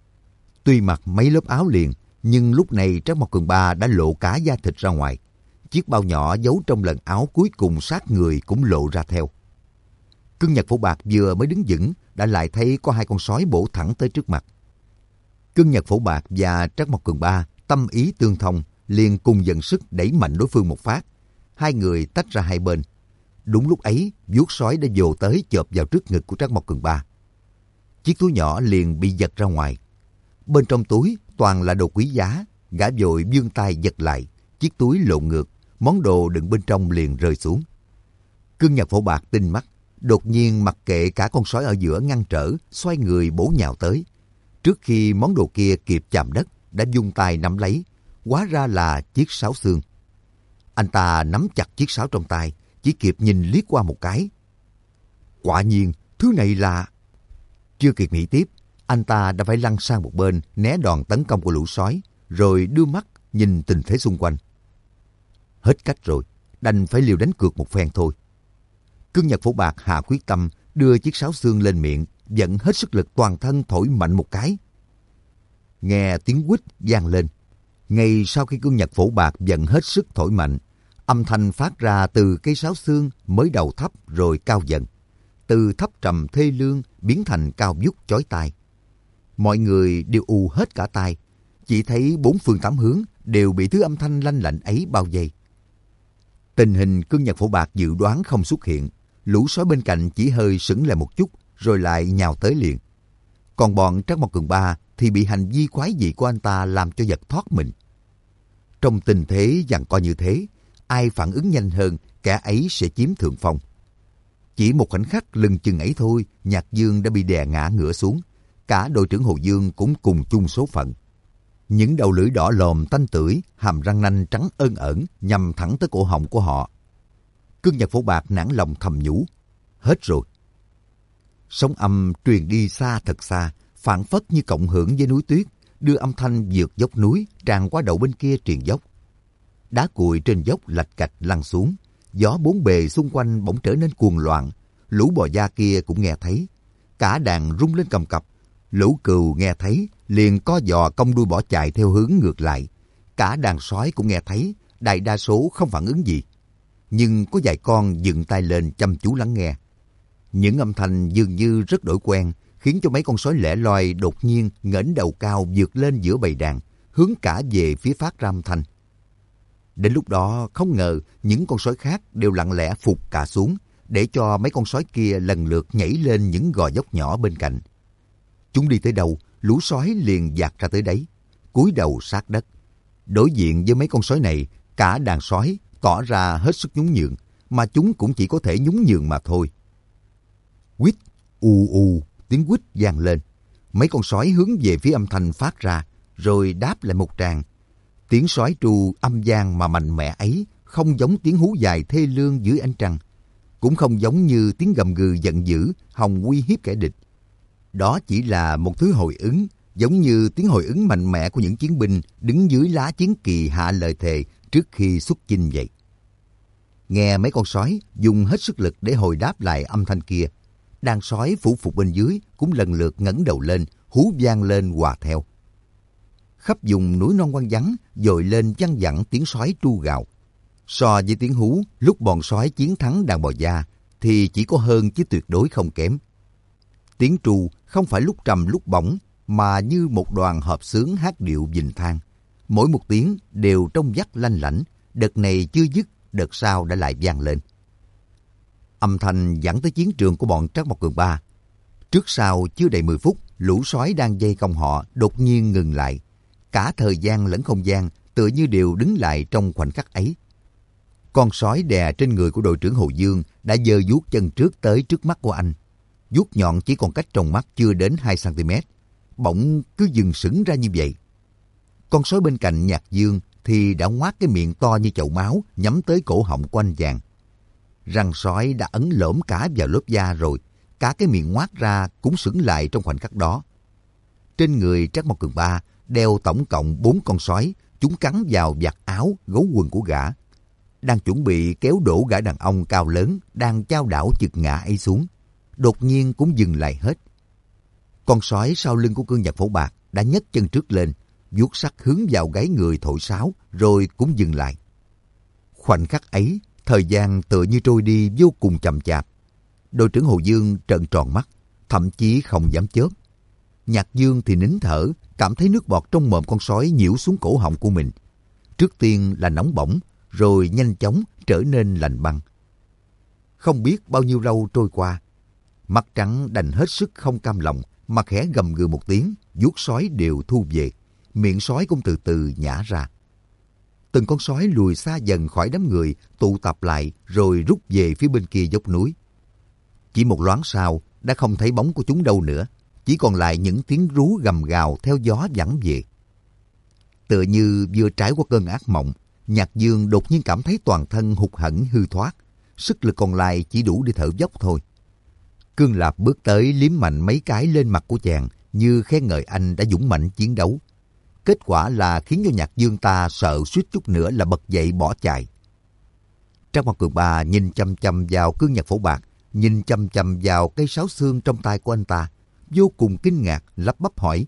Tuy mặc mấy lớp áo liền, nhưng lúc này Trác Mộc Cường Ba đã lộ cả da thịt ra ngoài. Chiếc bao nhỏ giấu trong lần áo cuối cùng sát người cũng lộ ra theo. Cương Nhật Phổ Bạc vừa mới đứng vững đã lại thấy có 2 con sói bổ thẳng tới trước mặt. Cương Nhật Phổ Bạc và Trác Mộc Cường Ba tâm ý tương thông, liền cùng dần sức đẩy mạnh đối phương một phát. 2 người tách ra hai bên. Đúng lúc ấy, vuốt sói đã vồ tới chộp vào trước ngực của Trác Mộc Cường Ba. Chiếc túi nhỏ liền bị giật ra ngoài. Bên trong túi toàn là đồ quý giá. Gã vội vươn tay giật lại, chiếc túi lộn ngược, món đồ đựng bên trong liền rơi xuống. Cương Nhật Phổ Bạc tinh mắt, đột nhiên mặc kệ cả con sói ở giữa ngăn trở, xoay người bổ nhào tới. Trước khi món đồ kia kịp chạm đất, đã vung tay nắm lấy, hóa ra là chiếc sáo xương. Anh ta nắm chặt chiếc sáo trong tay, chỉ kịp nhìn liếc qua một cái. Quả nhiên, thứ này là... Chưa kịp nghĩ tiếp, anh ta đã phải lăn sang một bên, né đòn tấn công của lũ sói, rồi đưa mắt nhìn tình thế xung quanh. Hết cách rồi, đành phải liều đánh cược một phen thôi. Cương Nhật Phổ Bạc hạ quyết tâm, đưa chiếc sáo xương lên miệng, dẫn hết sức lực toàn thân thổi mạnh một cái. Nghe tiếng quýt vang lên. Ngay sau khi Cương Nhật Phổ Bạc dẫn hết sức thổi mạnh, âm thanh phát ra từ cây sáo xương mới đầu thấp rồi cao dần. Từ thấp trầm thê lương biến thành cao vút chói tai. Mọi người đều ù hết cả tai, chỉ thấy 4 phương 8 hướng đều bị thứ âm thanh lanh lảnh ấy bao vây. Tình hình cương nhật phổ bạc dự đoán không xuất hiện, lũ sói bên cạnh chỉ hơi sững lại một chút rồi lại nhào tới liền. Còn bọn Trác Mộc Cường Ba thì bị hành vi quái dị của anh ta làm cho giật thoát mình. Trong tình thế giằng co như thế, ai phản ứng nhanh hơn, kẻ ấy sẽ chiếm thượng phong. Chỉ một khoảnh khắc lưng chừng ấy thôi, Nhạc Dương đã bị đè ngã ngửa xuống. Cả đội trưởng Hồ Dương cũng cùng chung số phận. Những đầu lưỡi đỏ lòm tanh tưởi, hàm răng nanh trắng ơn ẩn nhằm thẳng tới cổ họng của họ. Cương Nhật Phổ Bạc nản lòng thầm nhủ, hết rồi. Sóng âm truyền đi xa thật xa, phảng phất như cộng hưởng với núi tuyết, đưa âm thanh vượt dốc núi tràn qua đầu bên kia triền dốc. Đá cuội trên dốc lạch cạch lăn xuống, gió bốn bề xung quanh bỗng trở nên cuồng loạn. Lũ bò da kia cũng nghe thấy, cả đàn rung lên cầm cập. Lũ cừu nghe thấy liền co giò cong đuôi bỏ chạy theo hướng ngược lại. Cả đàn sói cũng nghe thấy, đại đa số không phản ứng gì, nhưng có vài con dựng tay lên chăm chú lắng nghe. Những âm thanh dường như rất đổi quen, khiến cho mấy con sói lẻ loi đột nhiên ngẩng đầu cao vượt lên giữa bầy đàn, hướng cả về phía phát ra âm thanh. Đến lúc đó không ngờ những con sói khác đều lặng lẽ phục cả xuống, để cho mấy con sói kia lần lượt nhảy lên những gò dốc nhỏ bên cạnh. Chúng đi tới đâu, lũ sói liền dạt ra tới đấy, cúi đầu sát đất. Đối diện với mấy con sói này, cả đàn sói tỏ ra hết sức nhún nhường, mà chúng cũng chỉ có thể nhún nhường mà thôi. Quýt, ù ù, tiếng quýt vang lên. Mấy con sói hướng về phía âm thanh phát ra, rồi đáp lại một tràng. Tiếng sói tru âm vang mà mạnh mẽ ấy không giống tiếng hú dài thê lương dưới ánh trăng, cũng không giống như tiếng gầm gừ giận dữ hòng uy hiếp kẻ địch. Đó chỉ là một thứ hồi ứng, giống như tiếng hồi ứng mạnh mẽ của những chiến binh đứng dưới lá chiến kỳ hạ lời thề trước khi xuất chinh vậy. Nghe mấy con sói dùng hết sức lực để hồi đáp lại âm thanh kia, đàn sói phủ phục bên dưới cũng lần lượt ngẩng đầu lên, hú vang lên hòa theo. Khắp vùng núi non hoang vắng dội lên văng vẳng tiếng sói tru gào. So với tiếng hú lúc bọn sói chiến thắng đàn bò da thì chỉ có hơn chứ tuyệt đối không kém. Tiếng tru không phải lúc trầm lúc bổng, mà như một đoàn hợp xướng hát điệu vình thang. Mỗi một tiếng đều trong vắt lanh lảnh, đợt này chưa dứt, đợt sau đã lại vang lên. Âm thanh dẫn tới chiến trường của bọn Trác Mộc Cường Ba. Trước sau chưa đầy 10 phút, lũ sói đang vây công họ đột nhiên ngừng lại. Cả thời gian lẫn không gian tựa như đều đứng lại trong khoảnh khắc ấy. Con sói đè trên người của đội trưởng Hồ Dương đã giơ vuốt chân trước tới trước mắt của anh. Vuốt nhọn chỉ còn cách trong mắt chưa đến 2 cm, bỗng cứ dừng sững ra như vậy. Con sói bên cạnh Nhạc Dương thì đã ngoác cái miệng to như chậu máu nhắm tới cổ họng của anh chàng. Răng sói đã ấn lởm cả vào lớp da rồi, cả cái miệng ngoác ra cũng sững lại trong khoảnh khắc đó. Trên người Trác Mộc Cường Ba đeo tổng cộng 4 con sói, chúng cắn vào vạt áo, gấu quần của gã. Đang chuẩn bị kéo đổ gã đàn ông cao lớn đang chao đảo chực ngã ấy xuống, đột nhiên cũng dừng lại hết. Con sói sau lưng của Cương Nhật Phổ Bạc đã nhấc chân trước lên, vuốt sắt hướng vào gáy người thổi sáo, rồi cũng dừng lại. Khoảnh khắc ấy, thời gian tựa như trôi đi vô cùng chậm chạp. Đội trưởng Hồ Dương trợn tròn mắt, thậm chí không dám chớp. Nhạc Dương thì nín thở, cảm thấy nước bọt trong mồm con sói nhiễu xuống cổ họng của mình. Trước tiên là nóng bỏng, rồi nhanh chóng trở nên lạnh băng. Không biết bao nhiêu lâu trôi qua, mắt trắng đành hết sức không cam lòng mà khẽ gầm gừ một tiếng, vuốt sói đều thu về, miệng sói cũng từ từ nhả ra. Từng con sói lùi xa dần khỏi đám người, tụ tập lại rồi rút về phía bên kia dốc núi. Chỉ một loáng sau đã không thấy bóng của chúng đâu nữa, chỉ còn lại những tiếng rú gầm gào theo gió vẳng về. Tựa như vừa trải qua cơn ác mộng, Nhạc Dương đột nhiên cảm thấy toàn thân hụt hẫng hư thoát, sức lực còn lại chỉ đủ để thở dốc thôi. Cương Lạp bước tới liếm mạnh mấy cái lên mặt của chàng, như khen ngợi anh đã dũng mãnh chiến đấu. Kết quả là khiến cho Nhạc Dương ta sợ suýt chút nữa là bật dậy bỏ chạy. Trác Mộc Cường Ba nhìn chăm chăm vào Cương Nhật Phổ Bạc, nhìn chăm chăm vào cây sáo xương trong tay của anh ta, vô cùng kinh ngạc, lắp bắp hỏi: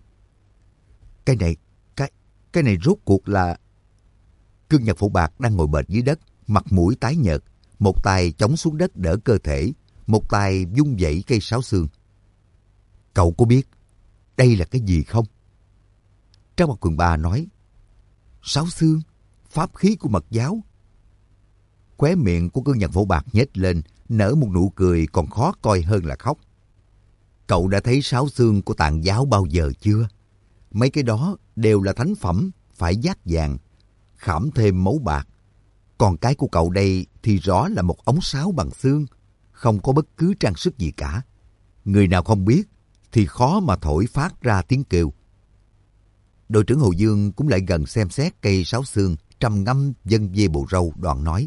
Cái này rốt cuộc là... Cương Nhật Phổ Bạc đang ngồi bệt dưới đất, mặt mũi tái nhợt, một tay chống xuống đất đỡ cơ thể, một tay vung vẩy cây sáo xương. Cậu có biết đây là cái gì không? Trác Mộc Cường Ba nói: Sáo xương, pháp khí của Mật giáo. Khóe miệng của Cương Nhật Phổ Bạc nhếch lên, nở một nụ cười còn khó coi hơn là khóc. Cậu đã thấy sáo xương của Tạng giáo bao giờ chưa? Mấy cái đó đều là thánh phẩm, phải dát vàng, khảm thêm máu bạc. Còn cái của cậu đây thì rõ là một ống sáo bằng xương, không có bất cứ trang sức gì cả. Người nào không biết thì khó mà thổi phát ra tiếng kêu. Đội trưởng Hồ Dương cũng lại gần xem xét cây sáo xương, trầm ngâm vân vê bộ râu, đoạn nói: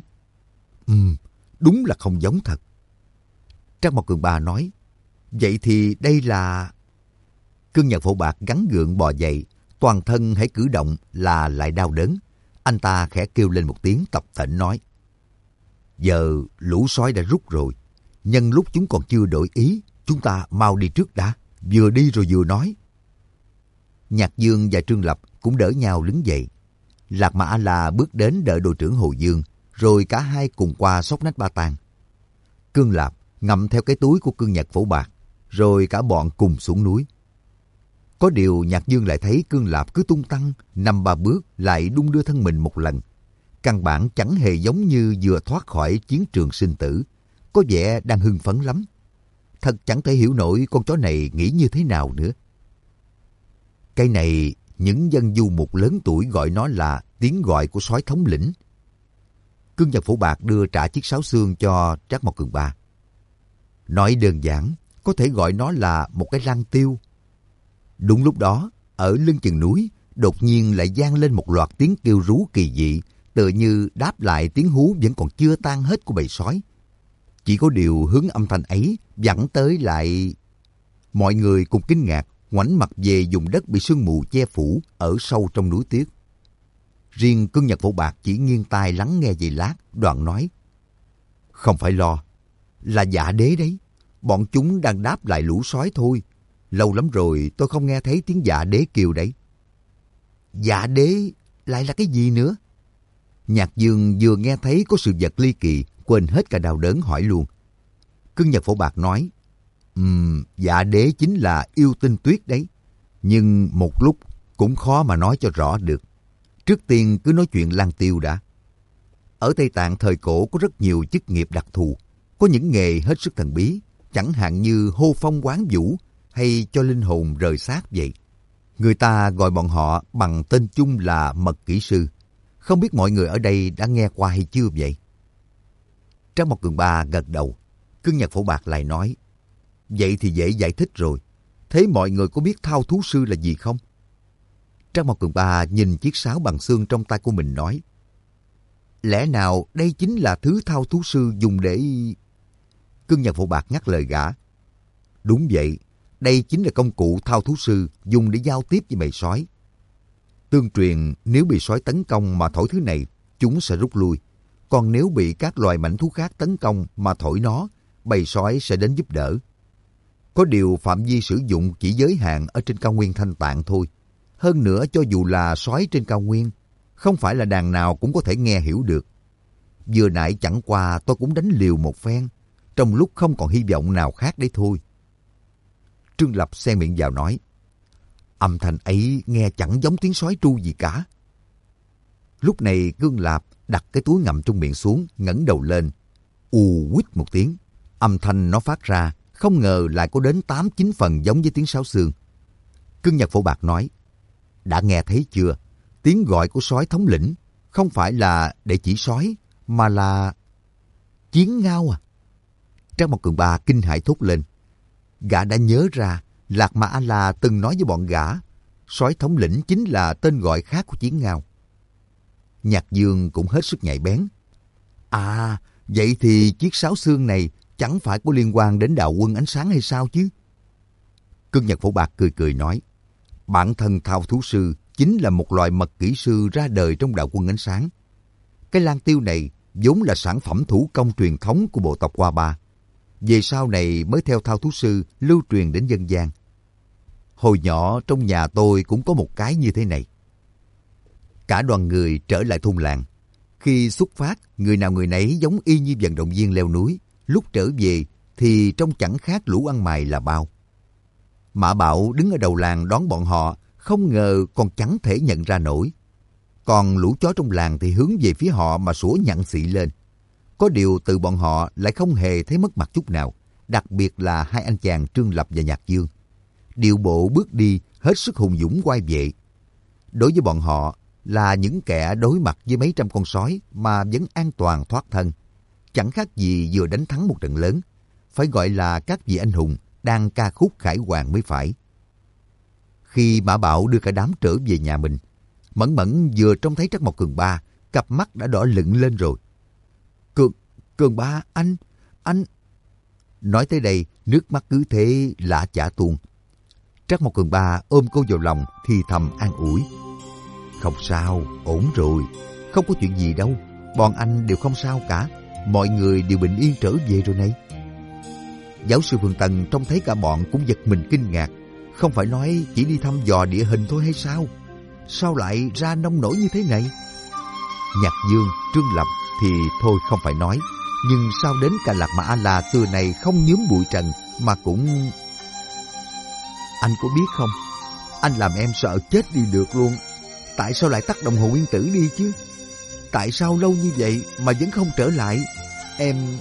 đúng là không giống thật. Trác Mộc Cường Ba nói: vậy thì đây là... Cương Nhật Phổ Bạc gắng gượng bò dậy, toàn thân hãy cử động là lại đau đớn. Anh ta khẽ kêu lên một tiếng tập tễnh nói: giờ lũ sói đã rút rồi, nhân lúc chúng còn chưa đổi ý, chúng ta mau đi trước đã, vừa đi rồi vừa nói. Nhạc Dương và Trương Lập cũng đỡ nhau đứng dậy. Lạc Mà A-la bước đến đợi đội trưởng Hồ Dương, rồi cả hai cùng qua Sóc Nách Ba Tàng. Cương Lạp ngậm theo cái túi của Cương Nhật Phổ Bạc, rồi cả bọn cùng xuống núi. Có điều Nhạc Dương lại thấy Cương Lạp cứ tung tăng, 5-3 bước lại đung đưa thân mình một lần. Căn bản chẳng hề giống như vừa thoát khỏi chiến trường sinh tử, có vẻ đang hưng phấn lắm. Thật chẳng thể hiểu nổi con chó này nghĩ như thế nào nữa. Cái này, những dân du mục lớn tuổi gọi nó là tiếng gọi của sói thống lĩnh. Cương Nhật Phổ Bạc đưa trả chiếc sáo xương cho Trác Mộc Cường Ba. Nói đơn giản, có thể gọi nó là một cái lang tiêu. Đúng lúc đó, ở lưng chừng núi, đột nhiên lại vang lên một loạt tiếng kêu rú kỳ dị, tựa như đáp lại tiếng hú vẫn còn chưa tan hết của bầy sói. Chỉ có điều hướng âm thanh ấy dẫn tới lại... Mọi người cùng kinh ngạc, ngoảnh mặt về vùng đất bị sương mù che phủ ở sâu trong núi tuyết. Riêng Cương Nhật Phổ Bạc chỉ nghiêng tai lắng nghe giây lát, đoạn nói: không phải lo, là Dạ Đế đấy. Bọn chúng đang đáp lại lũ sói thôi. Lâu lắm rồi tôi không nghe thấy tiếng Dạ Đế kêu đấy. Dạ Đế lại là cái gì nữa? Nhạc Dương vừa nghe thấy có sự vật ly kỳ, quên hết cả đau đớn hỏi luôn. Cương Nhật Phổ Bạc nói: Dạ Đế chính là yêu tinh tuyết đấy. Nhưng một lúc cũng khó mà nói cho rõ được. Trước tiên cứ nói chuyện lang tiêu đã. Ở Tây Tạng thời cổ có rất nhiều chức nghiệp đặc thù, có những nghề hết sức thần bí, chẳng hạn như hô phong hoán vũ hay cho linh hồn rời xác vậy. Người ta gọi bọn họ bằng tên chung là mật kỹ sư. Không biết mọi người ở đây đã nghe qua hay chưa vậy? Trác Mộc Cường Ba gật đầu. Cương Nhật Phổ Bạc lại nói: vậy thì dễ giải thích rồi. Thế mọi người có biết thao thú sư là gì không? Trác Mộc Cường Ba nhìn chiếc sáo bằng xương trong tay của mình nói: lẽ nào đây chính là thứ thao thú sư dùng để... Cương Nhật Phổ Bạc ngắt lời gã: đúng vậy, đây chính là công cụ thao thú sư dùng để giao tiếp với bầy sói. Tương truyền nếu bị sói tấn công mà thổi thứ này, chúng sẽ rút lui. Còn nếu bị các loài mãnh thú khác tấn công mà thổi nó, bầy sói sẽ đến giúp đỡ. Có điều phạm vi sử dụng chỉ giới hạn ở trên cao nguyên Thanh Tạng thôi. Hơn nữa, cho dù là sói trên cao nguyên, không phải là đàn nào cũng có thể nghe hiểu được. Vừa nãy chẳng qua tôi cũng đánh liều một phen, trong lúc không còn hy vọng nào khác đấy thôi. Trương Lập xen miệng vào nói: âm thanh ấy nghe chẳng giống tiếng sói tru gì cả. Lúc này Cương Lạp đặt cái túi ngậm trong miệng xuống, ngẩng đầu lên, quýt một tiếng. Âm thanh nó phát ra không ngờ lại có đến 8-9 phần giống với tiếng sáo xương. Cương Nhật Phổ Bạc nói: đã nghe thấy chưa? Tiếng gọi của sói thống lĩnh không phải là để chỉ sói, mà là chiến ngao à? Trác Mộc Cường Ba kinh hãi thốt lên. Gã đã nhớ ra Lạc Mà A-la từng nói với bọn gã, sói thống lĩnh chính là tên gọi khác của chiến ngao. Nhạc Dương cũng hết sức nhạy bén. À, vậy thì chiếc sáo xương này chẳng phải có liên quan đến đạo quân ánh sáng hay sao chứ? Cương Nhật Phổ Bạc cười cười nói: bản thân thao thú sư chính là một loại mật kỹ sư ra đời trong đạo quân ánh sáng. Cái lang tiêu này vốn là sản phẩm thủ công truyền thống của bộ tộc Hoa Ba. Về sau này mới theo thao thú sư lưu truyền đến dân gian. Hồi nhỏ trong nhà tôi cũng có một cái như thế này. Cả đoàn người trở lại thôn làng. Khi xuất phát, người nào người nấy giống y như vận động viên leo núi. Lúc trở về thì trông chẳng khác lũ ăn mày là bao. Mã Bảo đứng ở đầu làng đón bọn họ, không ngờ còn chẳng thể nhận ra nổi. Còn lũ chó trong làng thì hướng về phía họ mà sủa nhặng xị lên. Có điều từ bọn họ lại không hề thấy mất mặt chút nào, đặc biệt là hai anh chàng Trương Lập và Nhạc Dương. Điệu bộ bước đi hết sức hùng dũng oai vệ. Đối với bọn họ là những kẻ đối mặt với mấy trăm con sói mà vẫn an toàn thoát thân. Chẳng khác gì vừa đánh thắng một trận lớn. Phải gọi là các vị anh hùng đang ca khúc khải hoàn mới phải. Khi Mã Bảo đưa cả đám trở về nhà mình, Mẫn Mẫn vừa trông thấy Trắc Mộc Cường Ba, cặp mắt đã đỏ lựng lên rồi. Cường Ba, anh... Nói tới đây, nước mắt cứ thế lã chả tuôn. Trắc Mộc Cường Ba ôm cô vào lòng thì thầm an ủi. Không sao, ổn rồi, không có chuyện gì đâu, bọn anh đều không sao cả, mọi người đều bình yên trở về rồi này. Giáo sư Phương Tân trông thấy cả bọn cũng giật mình kinh ngạc, không phải nói chỉ đi thăm dò địa hình thôi hay sao? Sao lại ra nông nổi như thế này? Nhạc Dương, Trương Lập thì thôi không phải nói, nhưng sao đến cả Lạc Mà A-la xưa này không nhuốm bụi trần mà cũng... Anh có biết không, anh làm em sợ chết đi được luôn. Tại sao lại tắt đồng hồ nguyên tử đi chứ? Tại sao lâu như vậy mà vẫn không trở lại? Em...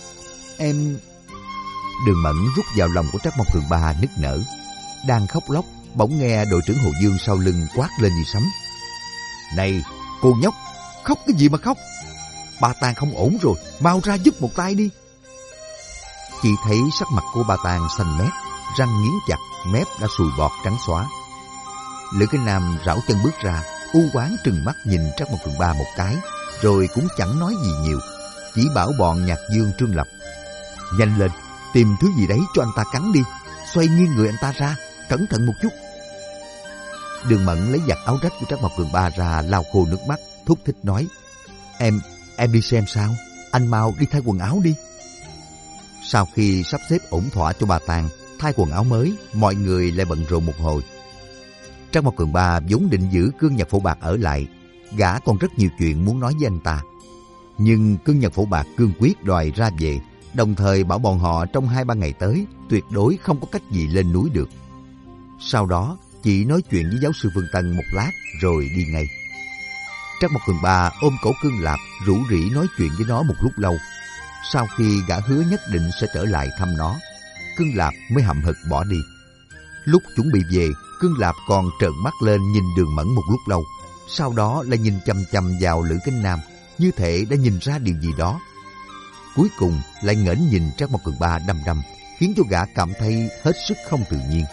Đường Mẫn rút vào lòng của Trắc Mộc Cường Ba nức nở. Đang khóc lóc, bỗng nghe đội trưởng Hồ Dương sau lưng quát lên như sấm. Này, cô nhóc, khóc cái gì mà khóc? Ba Tàng không ổn rồi, mau ra giúp một tay đi. Chỉ thấy sắc mặt của Ba Tàng xanh mét, răng nghiến chặt, mép đã sùi bọt trắng xóa. Lữ Kinh Nam rảo chân bước ra, u oán trừng mắt nhìn Trắc Mộc Cường Ba một cái, rồi cũng chẳng nói gì nhiều, chỉ bảo bọn Nhạc Dương, Trương Lập. Nhanh lên, tìm thứ gì đấy cho anh ta cắn đi, xoay nghiêng người anh ta ra, cẩn thận một chút. Đường Mẫn lấy giặt áo rách của Trắc Mộc Cường Ba ra lau khô nước mắt, thúc thích nói. Em đi xem sao, anh mau đi thay quần áo đi. Sau khi sắp xếp ổn thỏa cho bà Tàng thay quần áo mới, mọi người lại bận rộn một hồi. Trắc Mộc Cường Ba vốn định giữ Cương Nhật Phổ Bạc ở lại, gã còn rất nhiều chuyện muốn nói với anh ta. Nhưng Cương Nhật Phổ Bạc cương quyết đòi ra về, đồng thời bảo bọn họ trong 2-3 ngày tới tuyệt đối không có cách gì lên núi được. Sau đó chỉ nói chuyện với giáo sư Phương Tân một lát rồi đi ngay. Trắc Mộc Cường Ba ôm cổ Cương Lạp rủ rỉ nói chuyện với nó một lúc lâu. Sau khi gã hứa nhất định sẽ trở lại thăm nó, Cương Lạp mới hậm hực bỏ đi. Lúc chuẩn bị về, Cương Lạp còn trợn mắt lên nhìn Đường Mẫn một lúc lâu, sau đó lại nhìn chằm chằm vào Lữ Kinh Nam, như thể đã nhìn ra điều gì đó. Cuối cùng lại ngẩng nhìn Trắc Mộc Cường Ba đăm đăm, khiến cho gã cảm thấy hết sức không tự nhiên.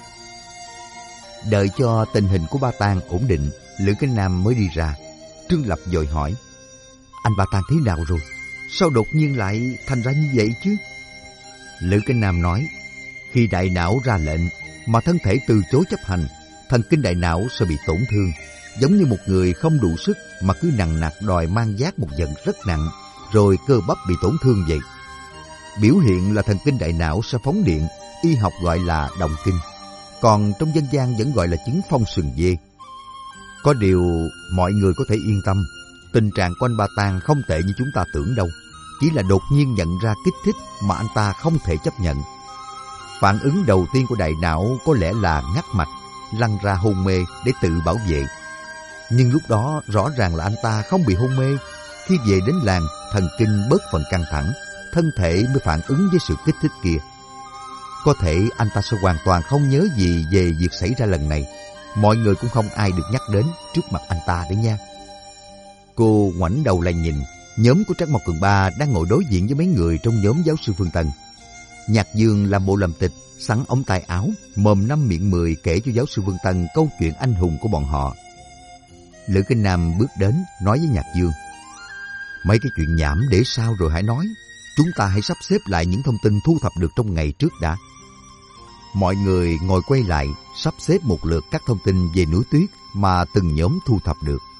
Đợi cho tình hình của Ba Tàng ổn định, Lữ Kinh Nam mới đi ra. Trương Lập vội hỏi, anh Ba Tàng thế nào rồi? Sao đột nhiên lại thành ra như vậy chứ? Lữ Kinh Nam nói, khi đại não ra lệnh mà thân thể từ chối chấp hành, thần kinh đại não sẽ bị tổn thương, giống như một người không đủ sức mà cứ nằng nặc đòi mang vác một vật rất nặng, rồi cơ bắp bị tổn thương vậy. Biểu hiện là thần kinh đại não sẽ phóng điện, y học gọi là động kinh, còn trong dân gian vẫn gọi là chứng phong sừng dê. Có điều mọi người có thể yên tâm, tình trạng của anh Ba Tàng không tệ như chúng ta tưởng đâu, chỉ là đột nhiên nhận ra kích thích mà anh ta không thể chấp nhận. Phản ứng đầu tiên của đại não có lẽ là ngắt mạch, lăn ra hôn mê để tự bảo vệ. Nhưng lúc đó rõ ràng là anh ta không bị hôn mê. Khi về đến làng, thần kinh bớt phần căng thẳng, thân thể mới phản ứng với sự kích thích kia. Có thể anh ta sẽ hoàn toàn không nhớ gì về việc xảy ra lần này. Mọi người cũng không ai được nhắc đến trước mặt anh ta đấy nha. Cô ngoảnh đầu lại nhìn, nhóm của Trắc Mộc Cường Ba đang ngồi đối diện với mấy người trong nhóm giáo sư Phương Tân. Nhạc Dương làm bộ làm tịch, sắn ống tay áo, mồm năm miệng mười kể cho giáo sư Phương Tân câu chuyện anh hùng của bọn họ. Lữ Kinh Nam bước đến nói với Nhạc Dương, mấy cái chuyện nhảm để sau rồi hãy nói, chúng ta hãy sắp xếp lại những thông tin thu thập được trong ngày trước đã. Mọi người ngồi quay lại, sắp xếp một lượt các thông tin về núi tuyết mà từng nhóm thu thập được.